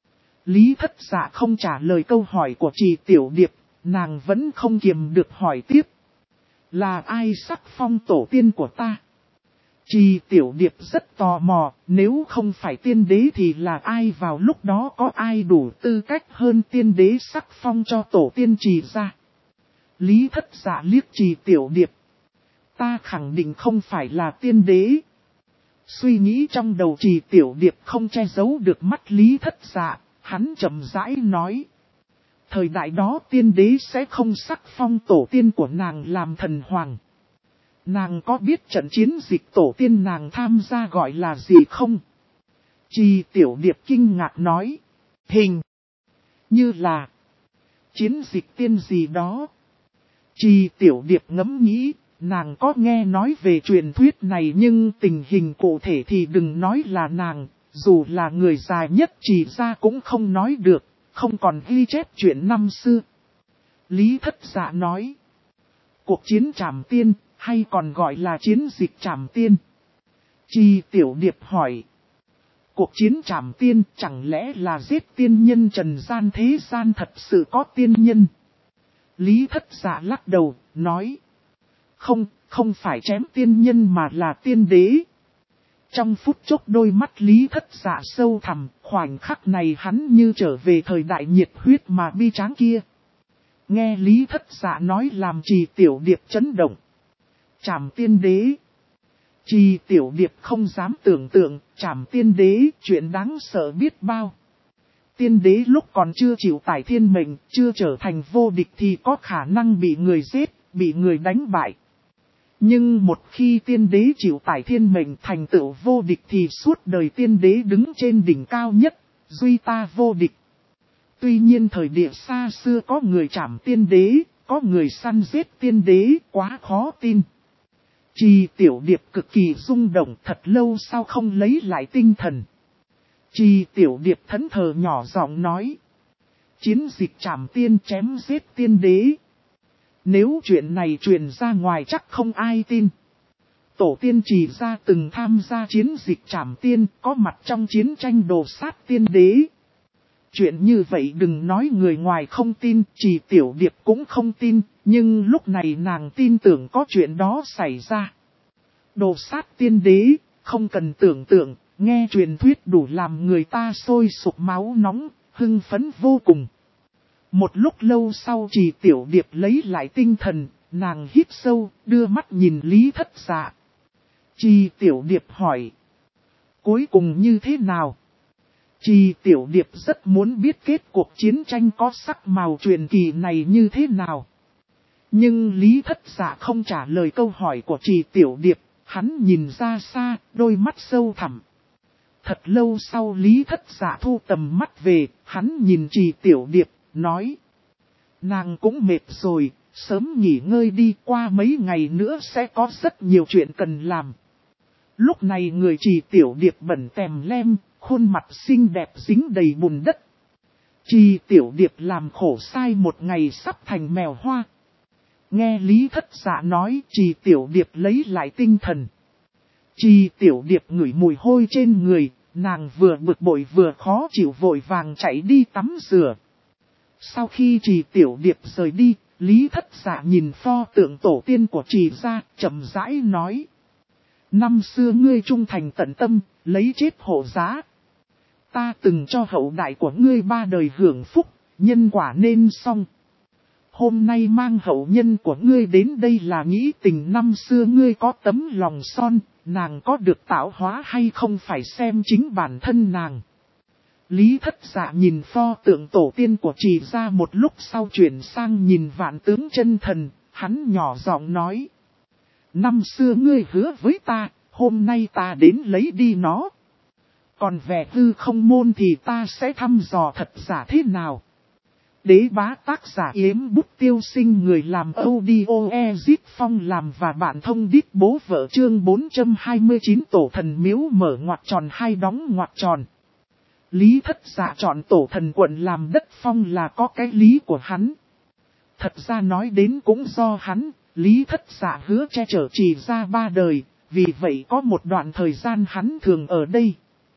Lý Thất Dạ không trả lời câu hỏi của Trì Tiểu Điệp, nàng vẫn không kiềm được hỏi tiếp. Là ai sắc phong tổ tiên của ta? Trì Tiểu Điệp rất tò mò, nếu không phải tiên đế thì là ai, vào lúc đó có ai đủ tư cách hơn tiên đế sắc phong cho tổ tiên Trì ra? Lý Thất Dạ liếc Trì Tiểu Điệp. Ta khẳng định không phải là tiên đế. Suy nghĩ trong đầu Trì Tiểu Điệp không che giấu được mắt Lý Thất Dạ, hắn chậm rãi nói. Thời đại đó tiên đế sẽ không sắc phong tổ tiên của nàng làm thần hoàng. Nàng có biết trận chiến dịch tổ tiên nàng tham gia gọi là gì không? Trì Tiểu Điệp kinh ngạc nói. Hình như là chiến dịch tiên gì đó. Trì Tiểu Điệp ngẫm nghĩ, nàng có nghe nói về truyền thuyết này nhưng tình hình cụ thể thì đừng nói là nàng, dù là người già nhất Trì ra cũng không nói được, không còn ghi chép chuyện năm xưa. Lý Thất Dạ nói. Cuộc chiến Trảm Tiên, hay còn gọi là chiến dịch Trảm Tiên? Trì Tiểu Điệp hỏi. cuộc chiến trảm tiên chẳng lẽ là giết tiên nhân trần gian thế gian thật sự có tiên nhân. Lý Thất Dạ lắc đầu, nói. Không phải chém tiên nhân mà là tiên đế. Trong phút chốc đôi mắt Lý Thất Dạ sâu thẳm, khoảnh khắc này hắn như trở về thời đại nhiệt huyết mà bi tráng kia. Nghe Lý Thất Dạ nói làm Trì Tiểu Điệp chấn động. Trảm tiên đế. Trì Tiểu Điệp không dám tưởng tượng, trảm tiên đế chuyện đáng sợ biết bao. Tiên đế lúc còn chưa chịu tải thiên mệnh, chưa trở thành vô địch thì có khả năng bị người giết, bị người đánh bại. Nhưng một khi tiên đế chịu tải thiên mệnh thành tựu vô địch thì suốt đời tiên đế đứng trên đỉnh cao nhất, duy ta vô địch. Tuy nhiên thời địa xa xưa có người trảm tiên đế, có người săn giết tiên đế, quá khó tin. Trì Tiểu Điệp cực kỳ rung động, thật lâu sau không lấy lại tinh thần. Trì Tiểu Điệp thẫn thờ nhỏ giọng nói. Chiến dịch trảm tiên chém giết tiên đế. Nếu chuyện này truyền ra ngoài chắc không ai tin. Tổ tiên Trì gia từng tham gia chiến dịch trảm tiên, có mặt trong chiến tranh đồ sát tiên đế. Chuyện như vậy đừng nói người ngoài không tin, Trì Tiểu Điệp cũng không tin, nhưng lúc này nàng tin tưởng có chuyện đó xảy ra. Đồ sát tiên đế, không cần tưởng tượng, nghe truyền thuyết đủ làm người ta sôi sục máu nóng, hưng phấn vô cùng. Một lúc lâu sau Trì Tiểu Điệp lấy lại tinh thần, nàng hít sâu, đưa mắt nhìn Lý Thất Dạ. Trì Tiểu Điệp hỏi. Cuối cùng như thế nào? Trì Tiểu Điệp rất muốn biết kết cuộc chiến tranh có sắc màu truyền kỳ này như thế nào. Nhưng Lý Thất Dạ không trả lời câu hỏi của Trì Tiểu Điệp, hắn nhìn ra xa, đôi mắt sâu thẳm. Thật lâu sau Lý Thất Dạ thu tầm mắt về, hắn nhìn Trì Tiểu Điệp, nói. Nàng cũng mệt rồi, sớm nghỉ ngơi đi, qua mấy ngày nữa sẽ có rất nhiều chuyện cần làm. Lúc này người Trì Tiểu Điệp bẩn tèm lem, khuôn mặt xinh đẹp dính đầy bùn đất. Trì Tiểu Điệp làm khổ sai một ngày sắp thành mèo hoa. Nghe Lý Thất Dạ nói, Trì Tiểu Điệp lấy lại tinh thần. Trì Tiểu Điệp ngửi mùi hôi trên người, nàng vừa bực bội vừa khó chịu vội vàng chạy đi tắm rửa. Sau khi Trì Tiểu Điệp rời đi, Lý Thất Dạ nhìn pho tượng tổ tiên của Trì gia, chậm rãi nói. Năm xưa ngươi trung thành tận tâm, lấy chết hộ giá. Ta từng cho hậu đại của ngươi 3 đời hưởng phúc, nhân quả nên xong. Hôm nay mang hậu nhân của ngươi đến đây là nghĩ tình năm xưa ngươi có tấm lòng son, nàng có được tạo hóa hay không phải xem chính bản thân nàng. Lý Thất Dạ nhìn pho tượng tổ tiên của Trì gia một lúc sau chuyển sang nhìn Vạn Tướng Chân Thần, hắn nhỏ giọng nói. Năm xưa ngươi hứa với ta, hôm nay ta đến lấy đi nó. Còn về hư không môn thì ta sẽ thăm dò thật giả thế nào. Đế bá tác giả Yếm Bút Tiêu Sinh, người làm audio Ezit Phong làm và bạn thông đít bố vợ chương 429 tổ thần miếu mở ngoặc tròn hai đóng ngoặc tròn. Lý Thất Dạ chọn tổ thần quận làm đất phong là có cái lý của hắn. Thật ra nói đến cũng do hắn, Lý Thất Dạ hứa che chở Trì gia 3 đời, vì vậy có một đoạn thời gian hắn thường ở đây.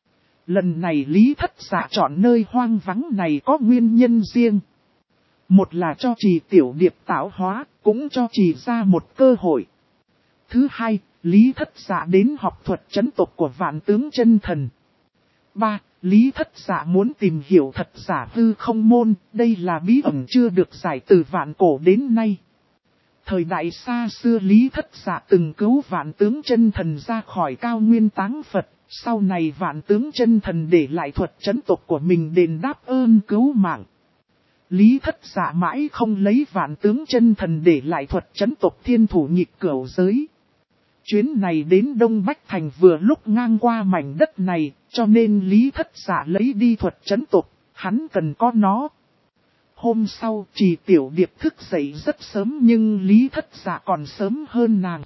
Lần này Lý Thất Dạ chọn nơi hoang vắng này có nguyên nhân riêng. Một là cho Trì Tiểu Điệp tạo hóa, cũng cho Trì gia một cơ hội. Thứ hai, Lý Thất Dạ đến học thuật chấn tộc của Vạn Tướng Chân Thần. 3. Lý Thất Dạ muốn tìm hiểu thật giả hư không môn, đây là bí ẩn chưa được giải từ vạn cổ đến nay. Thời đại xa xưa Lý Thất Dạ từng cứu Vạn Tướng Chân Thần ra khỏi cao nguyên táng Phật, sau này Vạn Tướng Chân Thần để lại thuật chấn tộc của mình đền đáp ơn cứu mạng. Lý Thất Dạ mãi không lấy Vạn Tướng Chân Thần để lại thuật chấn tộc thiên thủ nghịch cửu giới. Chuyến này đến Đông Bách Thành vừa lúc ngang qua mảnh đất này, cho nên Lý Thất Dạ lấy đi thuật chấn tộc, hắn cần có nó. Hôm sau, Trì Tiểu Điệp thức dậy rất sớm nhưng Lý Thất Dạ còn sớm hơn nàng.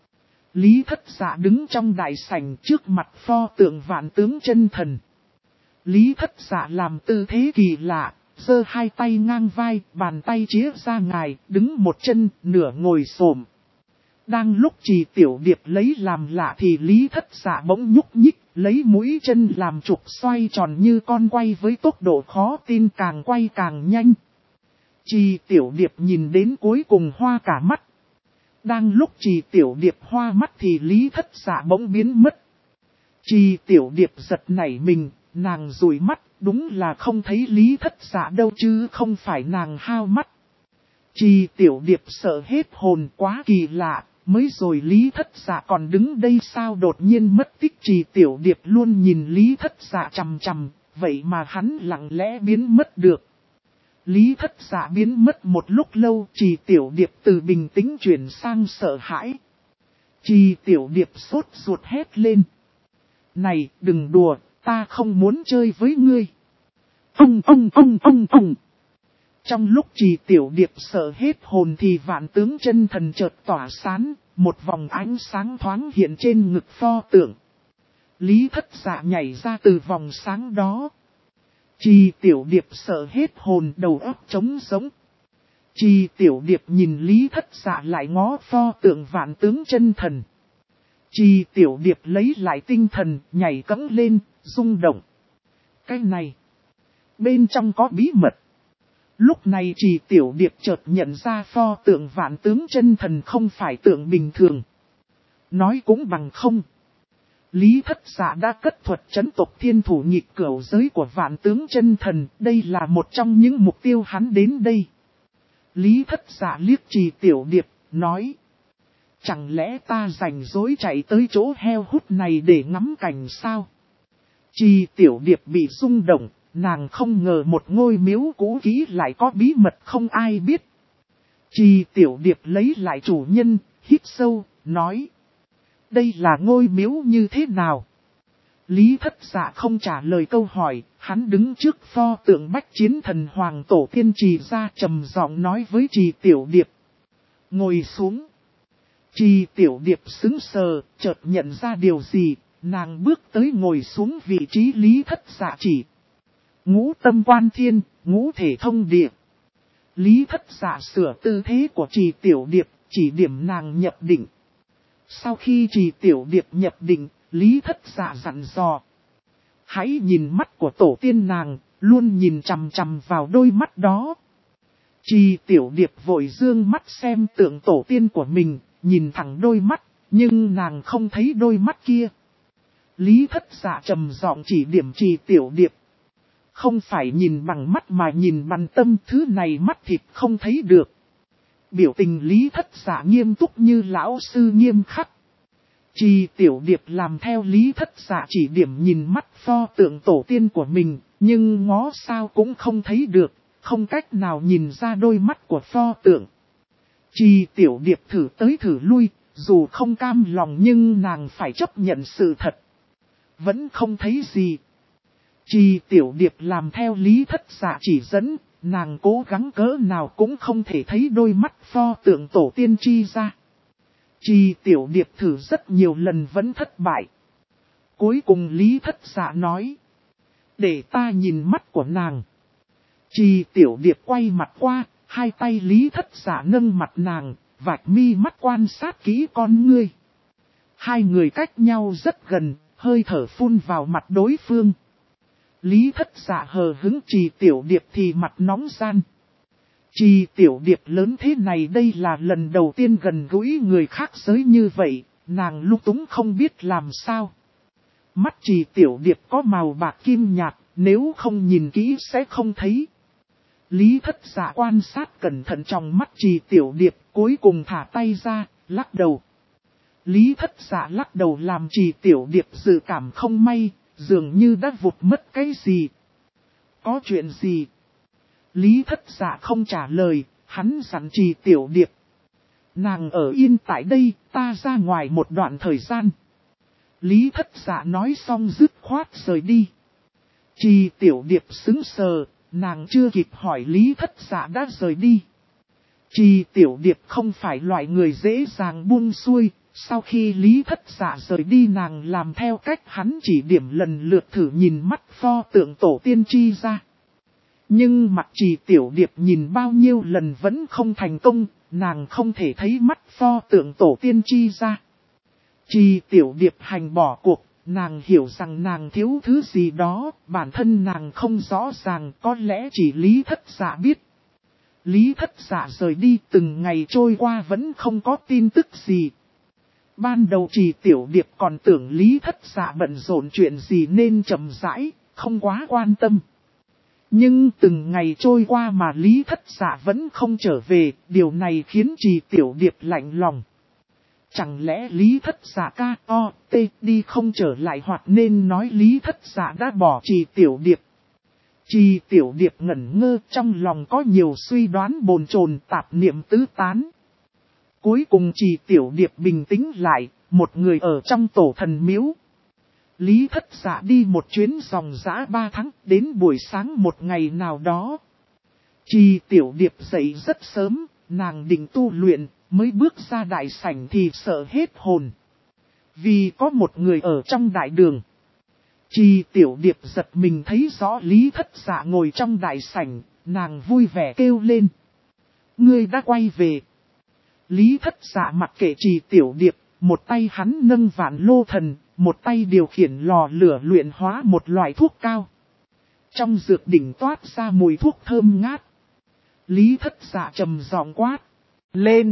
Lý Thất Dạ đứng trong đại sảnh trước mặt pho tượng Vạn Tướng Chân Thần. Lý Thất Dạ làm tư thế kỳ lạ, giơ hai tay ngang vai, bàn tay chĩa ra ngài, đứng một chân, nửa ngồi xổm. Đang lúc Trì Tiểu Điệp lấy làm lạ thì Lý Thất Dạ bỗng nhúc nhích, lấy mũi chân làm trục xoay tròn như con quay với tốc độ khó tin, càng quay càng nhanh. Trì Tiểu Điệp nhìn đến cuối cùng hoa cả mắt. Đang lúc Trì Tiểu Điệp hoa mắt thì Lý Thất Dạ bỗng biến mất. Trì Tiểu Điệp giật nảy mình, nàng dụi mắt, đúng là không thấy Lý Thất Dạ đâu chứ không phải nàng hao mắt. Trì Tiểu Điệp sợ hết hồn, quá kỳ lạ, mới rồi Lý Thất Dạ còn đứng đây sao đột nhiên mất tích. Trì Tiểu Điệp luôn nhìn Lý Thất Dạ chằm chằm, vậy mà hắn lặng lẽ biến mất được. Lý Thất Dạ biến mất một lúc lâu, Trì Tiểu Điệp từ bình tĩnh chuyển sang sợ hãi. Trì Tiểu Điệp sốt ruột hét lên. Này, đừng đùa, ta không muốn chơi với ngươi. Ông. Trong lúc Trì Tiểu Điệp sợ hết hồn thì Vạn Tướng Chân Thần chợt tỏa sáng, một vòng ánh sáng thoáng hiện trên ngực pho tượng. Lý Thất Dạ nhảy ra từ vòng sáng đó. Trì Tiểu Điệp sợ hết hồn, đầu óc trống rỗng. Trì Tiểu Điệp nhìn Lý Thất Dạ lại ngó pho tượng Vạn Tướng Chân Thần. Trì Tiểu Điệp lấy lại tinh thần, nhảy cẫng lên, rung động. Cái này, bên trong có bí mật. Lúc này Trì Tiểu Điệp chợt nhận ra pho tượng Vạn Tướng Chân Thần không phải tượng bình thường. Nói cũng bằng không. Lý Thất Dạ đã cất thuật trấn tộc thiên thủ nghịch cửu giới của Vạn Tướng Chân Thần, đây là một trong những mục tiêu hắn đến đây. Lý Thất Dạ liếc Trì Tiểu Điệp, nói. Chẳng lẽ ta rảnh rỗi chạy tới chỗ heo hút này để ngắm cảnh sao? Trì Tiểu Điệp bị rung động, nàng không ngờ một ngôi miếu cũ kỹ lại có bí mật không ai biết. Trì Tiểu Điệp lấy lại chủ nhân, hít sâu, nói. Đây là ngôi miếu như thế nào? Lý Thất Dạ không trả lời câu hỏi, hắn đứng trước pho tượng Bách Chiến Thần Hoàng Tổ Tiên Trì ra trầm giọng nói với Trì Tiểu Điệp. Ngồi xuống. Trì Tiểu Điệp sững sờ, chợt nhận ra điều gì, nàng bước tới ngồi xuống vị trí Lý Thất Dạ chỉ. Ngũ tâm quan thiên, ngũ thể thông địa. Lý Thất Dạ sửa tư thế của Trì Tiểu Điệp, chỉ điểm nàng nhập định. Sau khi Trì Tiểu Điệp nhập định, Lý Thất Dạ dặn dò. Hãy nhìn mắt của tổ tiên nàng, luôn nhìn chằm chằm vào đôi mắt đó. Trì Tiểu Điệp vội dương mắt xem tượng tổ tiên của mình, nhìn thẳng đôi mắt, nhưng nàng không thấy đôi mắt kia. Lý Thất Dạ trầm giọng chỉ điểm Trì Tiểu Điệp. Không phải nhìn bằng mắt mà nhìn bằng tâm, thứ này mắt thịt không thấy được. Biểu tình Lý Thất Dạ nghiêm túc như lão sư nghiêm khắc. Trì Tiểu Điệp làm theo Lý Thất Dạ chỉ điểm nhìn mắt pho tượng tổ tiên của mình, nhưng ngó sao cũng không thấy được, không cách nào nhìn ra đôi mắt của pho tượng. Trì Tiểu Điệp thử tới thử lui, dù không cam lòng nhưng nàng phải chấp nhận sự thật. Vẫn không thấy gì. Trì Tiểu Điệp làm theo Lý Thất Dạ chỉ dẫn, nàng cố gắng cỡ nào cũng không thể thấy đôi mắt pho tượng tổ tiên Trì ra. Trì Tiểu Điệp thử rất nhiều lần vẫn thất bại. Cuối cùng Lý Thất Dạ nói. Để ta nhìn mắt của nàng. Trì Tiểu Điệp quay mặt qua, hai tay Lý Thất Dạ nâng mặt nàng, vạch mi mắt quan sát kỹ con ngươi. Hai người cách nhau rất gần, hơi thở phun vào mặt đối phương. Lý Thất Dạ hờ hững, Trì Tiểu Điệp thì mặt nóng gian. Trì Tiểu Điệp lớn thế này đây là lần đầu tiên gần gũi người khác giới như vậy, nàng lung túng không biết làm sao. Mắt Trì Tiểu Điệp có màu bạc kim nhạt, nếu không nhìn kỹ sẽ không thấy. Lý Thất Dạ quan sát cẩn thận trong mắt Trì Tiểu Điệp, cuối cùng thả tay ra, lắc đầu. Lý Thất Dạ lắc đầu làm Trì Tiểu Điệp dự cảm không may, dường như đã vụt mất cái gì. Có chuyện gì? Lý Thất Dạ không trả lời, hắn dặn Trì Tiểu Điệp. Nàng ở yên tại đây, ta ra ngoài một đoạn thời gian. Lý Thất Dạ nói xong dứt khoát rời đi. Trì Tiểu Điệp sững sờ, nàng chưa kịp hỏi Lý Thất Dạ đã rời đi. Trì Tiểu Điệp không phải loại người dễ dàng buông xuôi, sau khi Lý Thất Dạ rời đi nàng làm theo cách hắn chỉ điểm lần lượt thử nhìn mắt pho tượng tổ tiên Trì ra. Nhưng mặt Trì Tiểu Điệp nhìn bao nhiêu lần vẫn không thành công, nàng không thể thấy mắt pho tượng tổ tiên chi ra. Trì Tiểu Điệp hành bỏ cuộc, nàng hiểu rằng nàng thiếu thứ gì đó, bản thân nàng không rõ ràng, có lẽ chỉ Lý Thất Dạ biết. Lý Thất Dạ rời đi, từng ngày trôi qua vẫn không có tin tức gì. Ban đầu Trì Tiểu Điệp còn tưởng Lý Thất Dạ bận rộn chuyện gì nên chậm rãi, không quá quan tâm. Nhưng từng ngày trôi qua mà Lý Thất Dạ vẫn không trở về, điều này khiến Trì Tiểu Điệp lạnh lòng. Chẳng lẽ Lý Thất Dạ đi không trở lại, hoặc nên nói Lý Thất Dạ đã bỏ Trì Tiểu Điệp. Trì Tiểu Điệp ngẩn ngơ, trong lòng có nhiều suy đoán bồn chồn, tạp niệm tứ tán. Cuối cùng Trì Tiểu Điệp bình tĩnh lại, một người ở trong tổ thần miếu. Lý Thất Dạ đi một chuyến dòng dã 3 tháng, đến buổi sáng một ngày nào đó. Trì Tiểu Điệp dậy rất sớm, nàng định tu luyện, mới bước ra đại sảnh thì sợ hết hồn. Vì có một người ở trong đại đường. Trì Tiểu Điệp giật mình thấy rõ Lý Thất Dạ ngồi trong đại sảnh, nàng vui vẻ kêu lên. Ngươi đã quay về. Lý Thất Dạ mặc kệ Trì Tiểu Điệp, một tay hắn nâng vạn lô thần, một tay điều khiển lò lửa luyện hóa một loại thuốc cao. Trong dược đỉnh toát ra mùi thuốc thơm ngát. Lý Thất Dạ trầm giọng quát. Lên!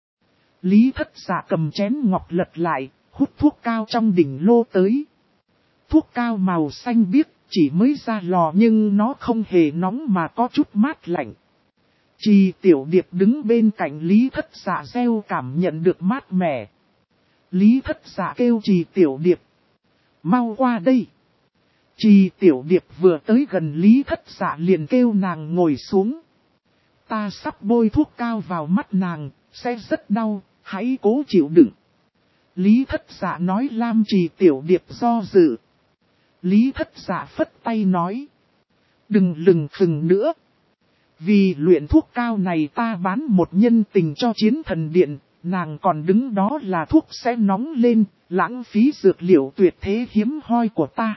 Lý Thất Dạ cầm chén ngọc lật lại, hút thuốc cao trong đỉnh lô tới. Thuốc cao màu xanh biếc, chỉ mới ra lò nhưng nó không hề nóng mà có chút mát lạnh. Trì Tiểu Điệp đứng bên cạnh Lý Thất Dạ reo cảm nhận được mát mẻ. Lý Thất Dạ kêu Trì Tiểu Điệp. Mau qua đây. Trì Tiểu Điệp vừa tới gần Lý Thất Dạ liền kêu nàng ngồi xuống. Ta sắp bôi thuốc cao vào mắt nàng, sẽ rất đau, hãy cố chịu đựng. Lý Thất Dạ nói làm Trì Tiểu Điệp do dự. Lý Thất Dạ phất tay nói. Đừng lừng khừng nữa. Vì luyện thuốc cao này ta bán một nhân tình cho Chiến Thần Điện, nàng còn đứng đó là thuốc sẽ nóng lên, lãng phí dược liệu tuyệt thế hiếm hoi của ta.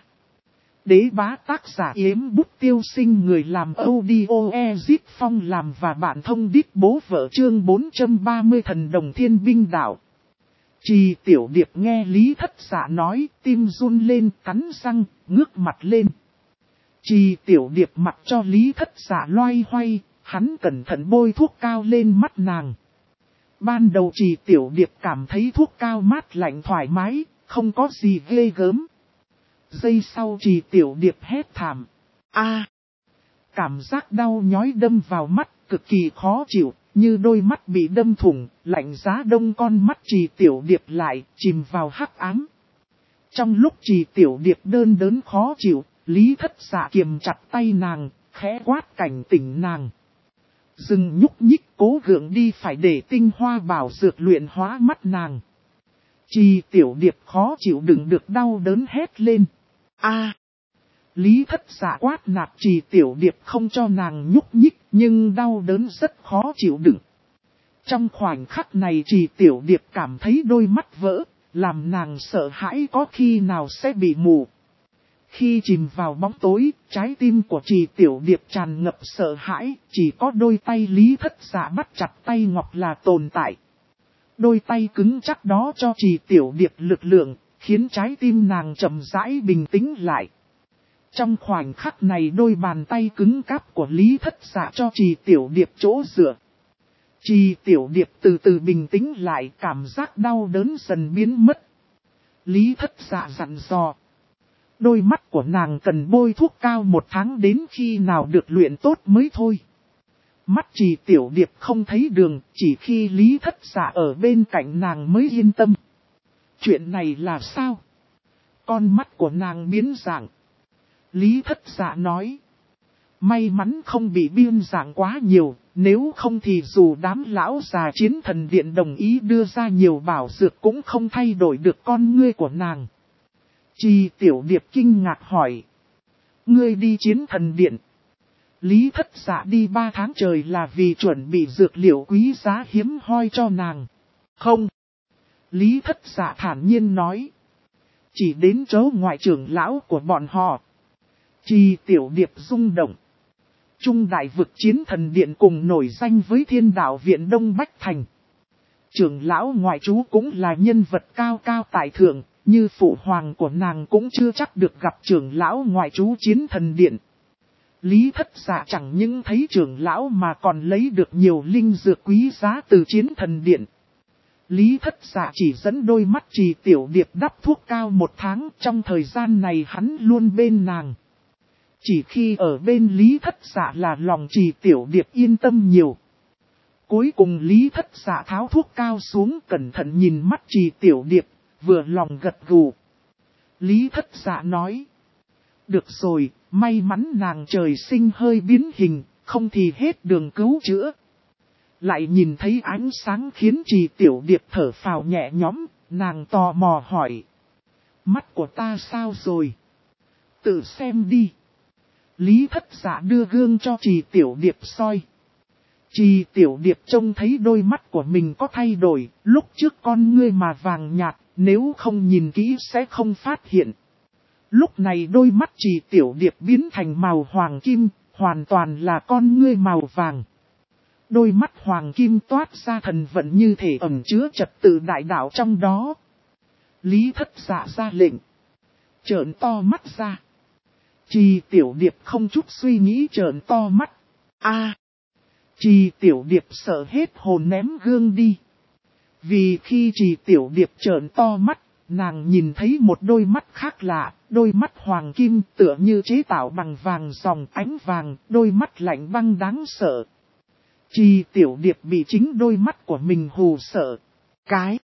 Đế bá tác giả Yếm Bút Tiêu Sinh, người làm audio Ezip Phong làm và bạn thông đít bố vợ, chương 430 Thần Đồng Thiên Binh Đạo. Trì Tiểu Điệp nghe Lý Thất Dạ nói, tim run lên, cắn răng, ngước mặt lên. Trì Tiểu Điệp mặc cho Lý Thất Dạ loay hoay, hắn cẩn thận bôi thuốc cao lên mắt nàng. Ban đầu Trì Tiểu Điệp cảm thấy thuốc cao mát lạnh thoải mái, không có gì ghê gớm. Giây sau Trì Tiểu Điệp hét thảm. Cảm giác đau nhói đâm vào mắt, cực kỳ khó chịu, như đôi mắt bị đâm thủng, lạnh giá đông con mắt Trì Tiểu Điệp lại, chìm vào hắc ám. Trong lúc Trì Tiểu Điệp đơn đớn khó chịu, Lý Thất Dạ kiềm chặt tay nàng, khẽ quát cảnh tỉnh nàng. Dừng nhúc nhích, cố gượng đi, phải để tinh hoa bảo dược luyện hóa mắt nàng. Trì Tiểu Điệp khó chịu đựng được đau đớn hét lên. Lý Thất Dạ quát nạt Trì Tiểu Điệp không cho nàng nhúc nhích, nhưng đau đớn rất khó chịu đựng. Trong khoảnh khắc này Trì Tiểu Điệp cảm thấy đôi mắt vỡ, làm nàng sợ hãi có khi nào sẽ bị mù. Khi chìm vào bóng tối, trái tim của Trì Tiểu Điệp tràn ngập sợ hãi, chỉ có đôi tay Lý Thất Dạ bắt chặt tay ngọc là tồn tại. Đôi tay cứng chắc đó cho Trì Tiểu Điệp lực lượng, khiến trái tim nàng chậm rãi bình tĩnh lại. Trong khoảnh khắc này đôi bàn tay cứng cáp của Lý Thất Dạ cho Trì Tiểu Điệp chỗ dựa. Trì Tiểu Điệp từ từ bình tĩnh lại, cảm giác đau đớn dần biến mất. Lý Thất Dạ dặn dò. Đôi mắt của nàng cần bôi thuốc cao 1 tháng, đến khi nào được luyện tốt mới thôi. Mắt Trì Tiểu Điệp không thấy đường, chỉ khi Lý Thất Dạ ở bên cạnh nàng mới yên tâm. Chuyện này là sao? Con mắt của nàng biến dạng. Lý Thất Dạ nói. May mắn không bị biên dạng quá nhiều, nếu không thì dù đám lão già Chiến Thần Điện đồng ý đưa ra nhiều bảo dược cũng không thay đổi được con ngươi của nàng. Trì Tiểu Điệp kinh ngạc hỏi. Ngươi đi Chiến Thần Điện. Lý Thất Dạ đi 3 tháng trời là vì chuẩn bị dược liệu quý giá hiếm hoi cho nàng. Không. Lý Thất Dạ thản nhiên nói. Chỉ đến chỗ ngoại trưởng lão của bọn họ. Trì Tiểu Điệp rung động. Trung Đại Vực Chiến Thần Điện cùng nổi danh với Thiên Đạo Viện Đông Bách Thành. Trưởng lão ngoại trú cũng là nhân vật cao cao tại thượng, như phụ hoàng của nàng cũng chưa chắc được gặp trưởng lão ngoại trú Chiến Thần Điện. Lý Thất Dạ chẳng những thấy trưởng lão mà còn lấy được nhiều linh dược quý giá từ Chiến Thần Điện. Lý Thất Dạ chỉ dẫn đôi mắt Trì Tiểu Điệp đắp thuốc cao 1 tháng, trong thời gian này hắn luôn bên nàng. Chỉ khi ở bên Lý Thất Dạ là lòng Trì Tiểu Điệp yên tâm nhiều. Cuối cùng Lý Thất Dạ tháo thuốc cao xuống, cẩn thận nhìn mắt Trì Tiểu Điệp, vừa lòng gật gù. Lý Thất Dạ nói: được rồi, may mắn nàng trời sinh hơi biến hình, không thì hết đường cứu chữa. Lại nhìn thấy ánh sáng khiến Trì Tiểu Điệp thở phào nhẹ nhõm, nàng tò mò hỏi: mắt của ta sao rồi? Tự xem đi. Lý Thất Dạ đưa gương cho Trì Tiểu Điệp soi. Trì Tiểu Điệp trông thấy đôi mắt của mình có thay đổi, lúc trước con ngươi mà vàng nhạt, nếu không nhìn kỹ sẽ không phát hiện. Lúc này đôi mắt Trì Tiểu Điệp biến thành màu hoàng kim, hoàn toàn là con ngươi màu vàng. Đôi mắt hoàng kim toát ra thần vận như thể ẩn chứa trật tự đại đạo trong đó. Lý Thất Dạ ra lệnh: trợn to mắt ra. Trì Tiểu Điệp không chút suy nghĩ trợn to mắt. Trì Tiểu Điệp sợ hết hồn ném gương đi. Vì khi Trì Tiểu Điệp trợn to mắt, nàng nhìn thấy một đôi mắt khác lạ, đôi mắt hoàng kim tựa như chế tạo bằng vàng dòng ánh vàng, đôi mắt lạnh băng đáng sợ. Trì Tiểu Điệp bị chính đôi mắt của mình hù sợ. Cái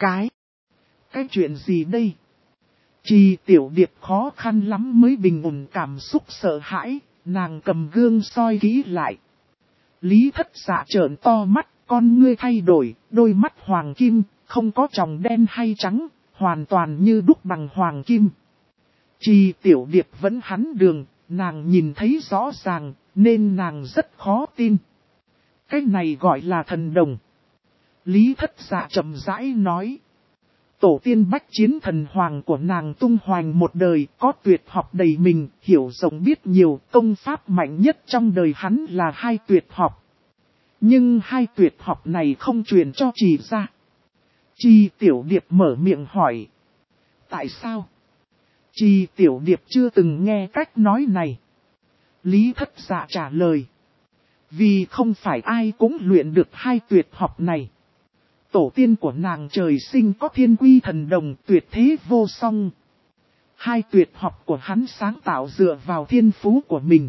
chuyện gì đây? Trì Tiểu Điệp khó khăn lắm mới bình ổn cảm xúc sợ hãi, nàng cầm gương soi kỹ lại. Lý Thất Dạ trợn to mắt, con ngươi thay đổi, đôi mắt hoàng kim, không có tròng đen hay trắng, hoàn toàn như đúc bằng hoàng kim. Trì Tiểu Điệp vẫn hắn đường, nàng nhìn thấy rõ ràng, nên nàng rất khó tin. Cái này gọi là thần đồng. Lý Thất Dạ chậm rãi nói: tổ tiên bách chiến thần hoàng của nàng tung hoành một đời, có tuyệt học đầy mình, hiểu rộng biết nhiều, công pháp mạnh nhất trong đời hắn là 2 tuyệt học. Nhưng 2 tuyệt học này không truyền cho Trì ra. Trì Tiểu Điệp mở miệng hỏi: tại sao? Trì Tiểu Điệp chưa từng nghe cách nói này. Lý Thất Dạ trả lời: vì không phải ai cũng luyện được 2 tuyệt học này. Tổ tiên của nàng trời sinh có thiên quy thần đồng, tuyệt thế vô song. 2 tuyệt học của hắn sáng tạo dựa vào thiên phú của mình.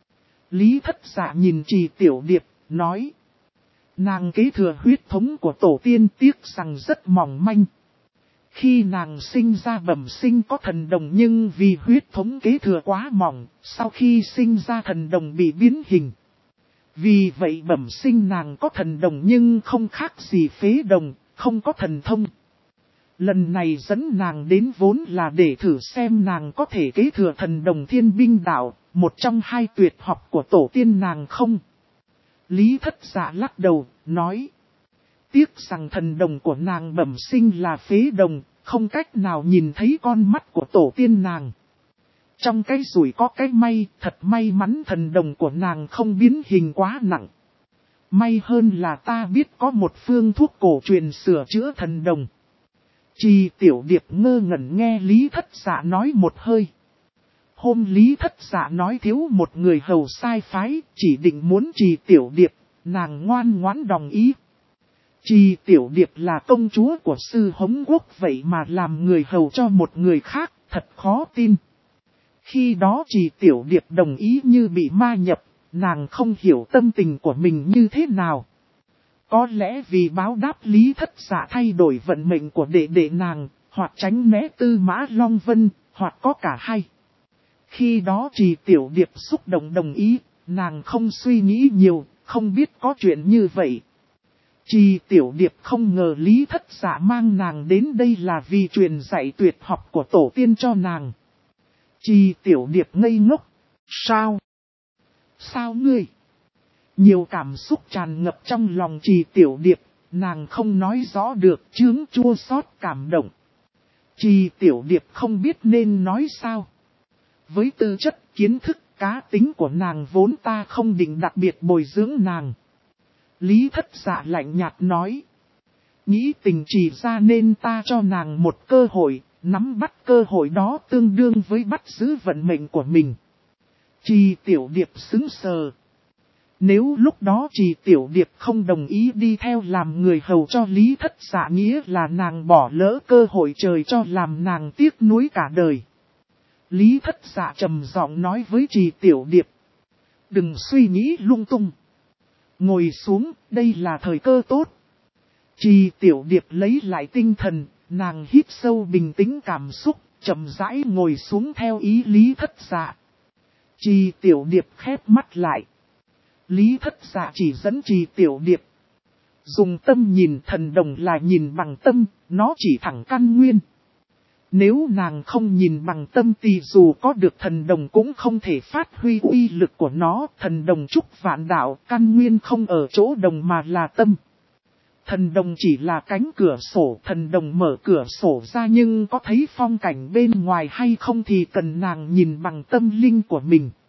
Lý Thất Dạ nhìn Trì Tiểu Điệp, nói: nàng kế thừa huyết thống của tổ tiên, tiếc rằng rất mỏng manh. Khi nàng sinh ra bẩm sinh có thần đồng, nhưng vì huyết thống kế thừa quá mỏng, sau khi sinh ra thần đồng bị biến hình. Vì vậy bẩm sinh nàng có thần đồng nhưng không khác gì phế đồng, không có thần thông. Lần này dẫn nàng đến vốn là để thử xem nàng có thể kế thừa thần đồng thiên binh đạo, một trong 2 tuyệt học của tổ tiên nàng không. Lý Thất Dạ lắc đầu, nói: tiếc rằng thần đồng của nàng bẩm sinh là phế đồng, không cách nào nhìn thấy con mắt của tổ tiên nàng. Trong cái rủi có cái may, thật may mắn thần đồng của nàng không biến hình quá nặng. May hơn là ta biết có một phương thuốc cổ truyền sửa chữa thần đồng. Trì Tiểu Điệp ngơ ngẩn nghe Lý Thất Dạ nói một hơi. Hôm Lý Thất Dạ nói thiếu một người hầu sai phái, chỉ định muốn Trì Tiểu Điệp, nàng ngoan ngoãn đồng ý. Trì Tiểu Điệp là công chúa của sư Hống Quốc, vậy mà làm người hầu cho một người khác, thật khó tin. Khi đó Trì Tiểu Điệp đồng ý như bị ma nhập, nàng không hiểu tâm tình của mình như thế nào. Có lẽ vì báo đáp Lý Thất Dạ thay đổi vận mệnh của đệ đệ nàng, hoặc tránh né Tư Mã Long Vân, hoặc có cả hai. Khi đó Trì Tiểu Điệp xúc động đồng ý, nàng không suy nghĩ nhiều, không biết có chuyện như vậy. Trì Tiểu Điệp không ngờ Lý Thất Dạ mang nàng đến đây là vì truyền dạy tuyệt học của tổ tiên cho nàng. Trì Tiểu Điệp ngây ngốc. Sao? Sao ngươi? Nhiều cảm xúc tràn ngập trong lòng Trì Tiểu Điệp, nàng không nói rõ được, chướng chua xót cảm động. Trì Tiểu Điệp không biết nên nói sao. Với tư chất, kiến thức, Cá tính của nàng vốn ta không định đặc biệt bồi dưỡng nàng. Lý Thất Dạ lạnh nhạt nói. Nghĩ tình chỉ ra nên ta cho nàng một cơ hội, nắm bắt cơ hội đó tương đương với bắt giữ vận mệnh của mình. Trì Tiểu Điệp sững sờ. Nếu lúc đó Trì Tiểu Điệp không đồng ý đi theo làm người hầu cho Lý Thất Dạ nghĩa là nàng bỏ lỡ cơ hội trời cho làm nàng tiếc nuối cả đời. Lý Thất Dạ trầm giọng nói với Trì Tiểu Điệp. Đừng suy nghĩ lung tung. Ngồi xuống, đây là thời cơ tốt. Trì Tiểu Điệp lấy lại tinh thần, nàng hít sâu bình tĩnh cảm xúc, chậm rãi ngồi xuống theo ý Lý Thất Dạ. Trì Tiểu Điệp khép mắt lại. Lý Thất Dạ chỉ dẫn Trì Tiểu Điệp. Dùng tâm nhìn, thần đồng là nhìn bằng tâm, nó chỉ thẳng căn nguyên. Nếu nàng không nhìn bằng tâm thì dù có được thần đồng cũng không thể phát huy uy lực của nó. Thần đồng trúc vạn đạo, căn nguyên không ở chỗ đồng mà là tâm. Thần đồng chỉ là cánh cửa sổ, thần đồng mở cửa sổ ra nhưng có thấy phong cảnh bên ngoài hay không thì cần nàng nhìn bằng tâm linh của mình.